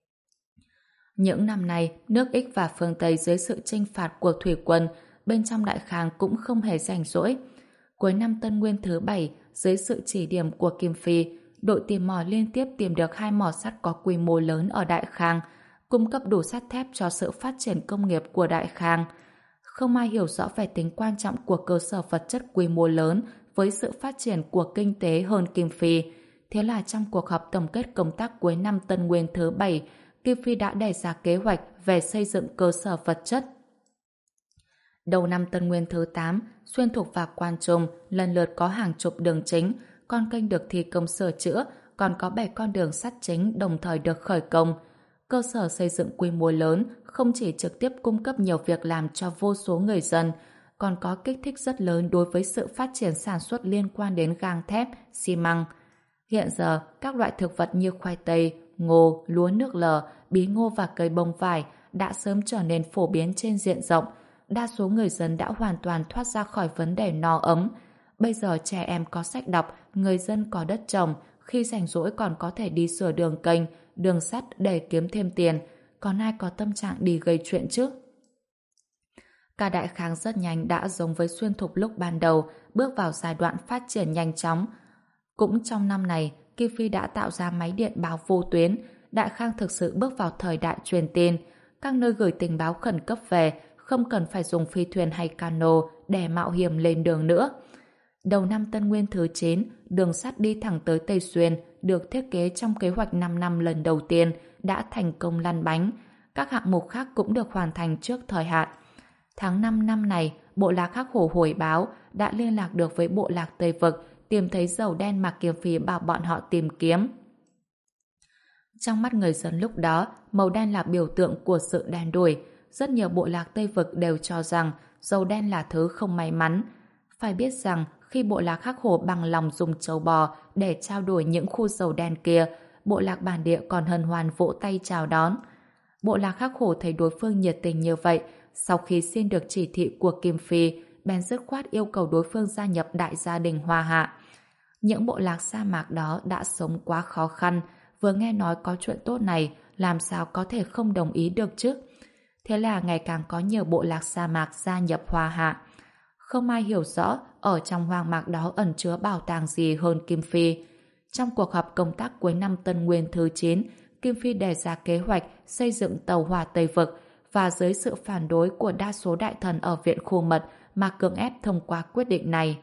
S1: Những năm này, nước Ích và phương Tây dưới sự chinh phạt của thủy quân, bên trong Đại Khang cũng không hề rảnh rỗi. Cuối năm Tân Nguyên thứ bảy, dưới sự chỉ điểm của Kim Phi, đội tìm mỏ liên tiếp tìm được hai mỏ sắt có quy mô lớn ở Đại Khang, cung cấp đủ sắt thép cho sự phát triển công nghiệp của Đại Khang. Không ai hiểu rõ về tính quan trọng của cơ sở vật chất quy mô lớn với sự phát triển của kinh tế hơn Kim Phi. Thế là trong cuộc họp tổng kết công tác cuối năm Tân Nguyên thứ bảy, Kim Phi đã đề ra kế hoạch về xây dựng cơ sở vật chất. Đầu năm Tân Nguyên thứ tám, Xuyên Thục và Quan Trung lần lượt có hàng chục đường chính, con kênh được thi công sửa chữa, còn có bảy con đường sắt chính đồng thời được khởi công. Cơ sở xây dựng quy mô lớn không chỉ trực tiếp cung cấp nhiều việc làm cho vô số người dân, còn có kích thích rất lớn đối với sự phát triển sản xuất liên quan đến gang thép, xi măng. Hiện giờ, các loại thực vật như khoai tây, ngô, lúa nước lợ, bí ngô và cây bông vải đã sớm trở nên phổ biến trên diện rộng. Đa số người dân đã hoàn toàn thoát ra khỏi vấn đề no ấm. Bây giờ trẻ em có sách đọc, người dân có đất trồng, khi rảnh rỗi còn có thể đi sửa đường kênh, đường sắt để kiếm thêm tiền. Còn ai có tâm trạng đi gây chuyện chứ? Cả Đại Khang rất nhanh đã giống với Xuyên Thục lúc ban đầu, bước vào giai đoạn phát triển nhanh chóng. Cũng trong năm này, Kim Phi đã tạo ra máy điện báo vô tuyến. Đại Khang thực sự bước vào thời đại truyền tin. Các nơi gửi tình báo khẩn cấp về, không cần phải dùng phi thuyền hay cano để mạo hiểm lên đường nữa. Đầu năm Tân Nguyên thứ chín, đường sắt đi thẳng tới Tây Xuyên, được thiết kế trong kế hoạch năm năm lần đầu tiên, đã thành công lăn bánh. Các hạng mục khác cũng được hoàn thành trước thời hạn. Tháng năm năm này, bộ lạc Hắc Hổ hồi báo đã liên lạc được với bộ lạc Tây Vực, tìm thấy dầu đen mà Kim Phi bảo bọn họ tìm kiếm. Trong mắt người dân lúc đó, màu đen là biểu tượng của sự đen đủi. Rất nhiều bộ lạc Tây Vực đều cho rằng dầu đen là thứ không may mắn. Phải biết rằng, khi bộ lạc Hắc Hổ bằng lòng dùng trâu bò để trao đổi những khu dầu đen kia, bộ lạc bản địa còn hân hoan vỗ tay chào đón. Bộ lạc Hắc Hổ thấy đối phương nhiệt tình như vậy, sau khi xin được chỉ thị của Kim Phi, bèn dứt khoát yêu cầu đối phương gia nhập đại gia đình Hoa Hạ. Những bộ lạc sa mạc đó đã sống quá khó khăn, vừa nghe nói có chuyện tốt này, làm sao có thể không đồng ý được chứ? Thế là ngày càng có nhiều bộ lạc sa mạc gia nhập Hoa Hạ. Không ai hiểu rõ ở trong hoang mạc đó ẩn chứa bảo tàng gì hơn Kim Phi. Trong cuộc họp công tác cuối năm Tân Nguyên thứ chín, Kim Phi đề ra kế hoạch xây dựng tàu hỏa Tây Vực và dưới sự phản đối của đa số đại thần ở Viện Khu Mật mà cưỡng ép thông qua quyết định này.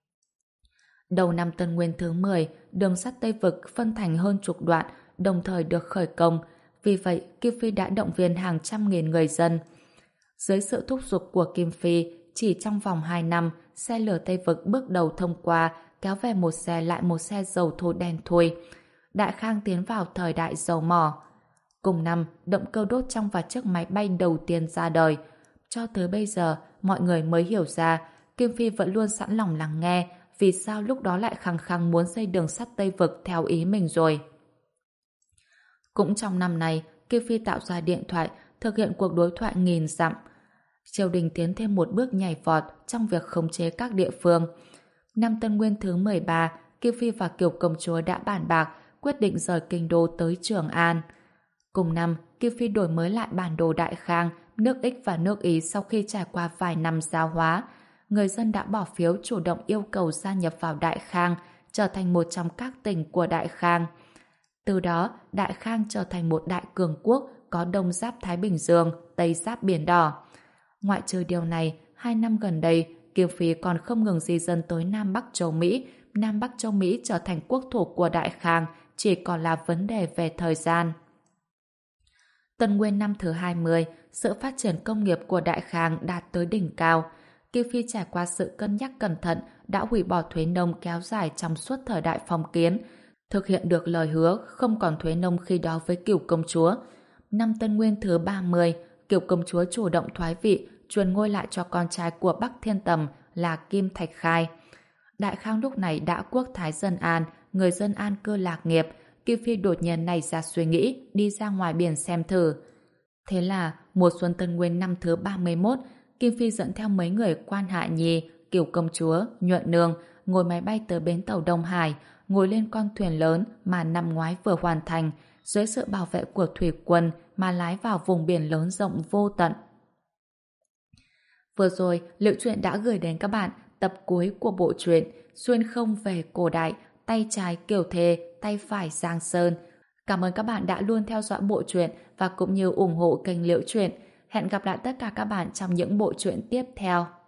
S1: Đầu năm Tân Nguyên thứ mười, đường sắt Tây Vực phân thành hơn chục đoạn, đồng thời được khởi công. Vì vậy, Kim Phi đã động viên hàng trăm nghìn người dân. Dưới sự thúc giục của Kim Phi, chỉ trong vòng hai năm, xe lửa Tây Vực bước đầu thông qua, kéo về một xe lại một xe dầu thô đen thui. Đại Khang tiến vào thời đại dầu mỏ. Cùng năm, động cơ đốt trong và chiếc máy bay đầu tiên ra đời. Cho tới bây giờ, mọi người mới hiểu ra, Kim Phi vẫn luôn sẵn lòng lắng nghe, vì sao lúc đó lại khăng khăng muốn xây đường sắt Tây Vực theo ý mình rồi. Cũng trong năm này, Kim Phi tạo ra điện thoại, thực hiện cuộc đối thoại nghìn dặm. Triều đình tiến thêm một bước nhảy vọt trong việc khống chế các địa phương. Năm Tân Nguyên thứ mười ba, Kim Phi và Kiều Công Chúa đã bàn bạc quyết định rời kinh đô tới Trường An. Cùng năm, Kiêu Phi đổi mới lại bản đồ Đại Khang, nước Ích và nước Ý sau khi trải qua vài năm giáo hóa. Người dân đã bỏ phiếu chủ động yêu cầu gia nhập vào Đại Khang, trở thành một trong các tỉnh của Đại Khang. Từ đó, Đại Khang trở thành một đại cường quốc có đông giáp Thái Bình Dương, tây giáp Biển Đỏ. Ngoại trừ điều này, hai năm gần đây, Kiêu Phi còn không ngừng di dân tới Nam Bắc châu Mỹ. Nam Bắc châu Mỹ trở thành quốc thủ của Đại Khang, chỉ còn là vấn đề về thời gian. Tân Nguyên năm thứ hai mươi, sự phát triển công nghiệp của Đại Khang đạt tới đỉnh cao. Kiêu Phi trải qua sự cân nhắc cẩn thận đã hủy bỏ thuế nông kéo dài trong suốt thời đại phong kiến, thực hiện được lời hứa không còn thuế nông khi đó với Cửu công chúa. Năm Tân Nguyên thứ ba mươi, Cửu công chúa chủ động thoái vị, truyền ngôi lại cho con trai của Bắc Thiên Tầm là Kim Thạch Khai. Đại Khang lúc này đã quốc thái dân an, người dân an cư lạc nghiệp. Kiêu Phi đột nhiên nảy ra suy nghĩ đi ra ngoài biển xem thử. Thế là mùa xuân Tân Nguyên năm thứ ba mươi mốt, Kim Phi dẫn theo mấy người Quan Hạ Nhi, Cửu công chúa, Nhuận Nương ngồi máy bay tới bến tàu Đông Hải, ngồi lên con thuyền lớn mà năm ngoái vừa hoàn thành, dưới sự bảo vệ của thủy quân mà lái vào vùng biển lớn rộng vô tận. Vừa rồi, Liệu Truyện đã gửi đến các bạn tập cuối của bộ truyện Xuyên không về cổ đại, tay trái Kiều Thề, tay phải Giang Sơn. Cảm ơn các bạn đã luôn theo dõi bộ truyện và cũng như ủng hộ kênh Liễu Truyện. Hẹn gặp lại tất cả các bạn trong những bộ truyện tiếp theo.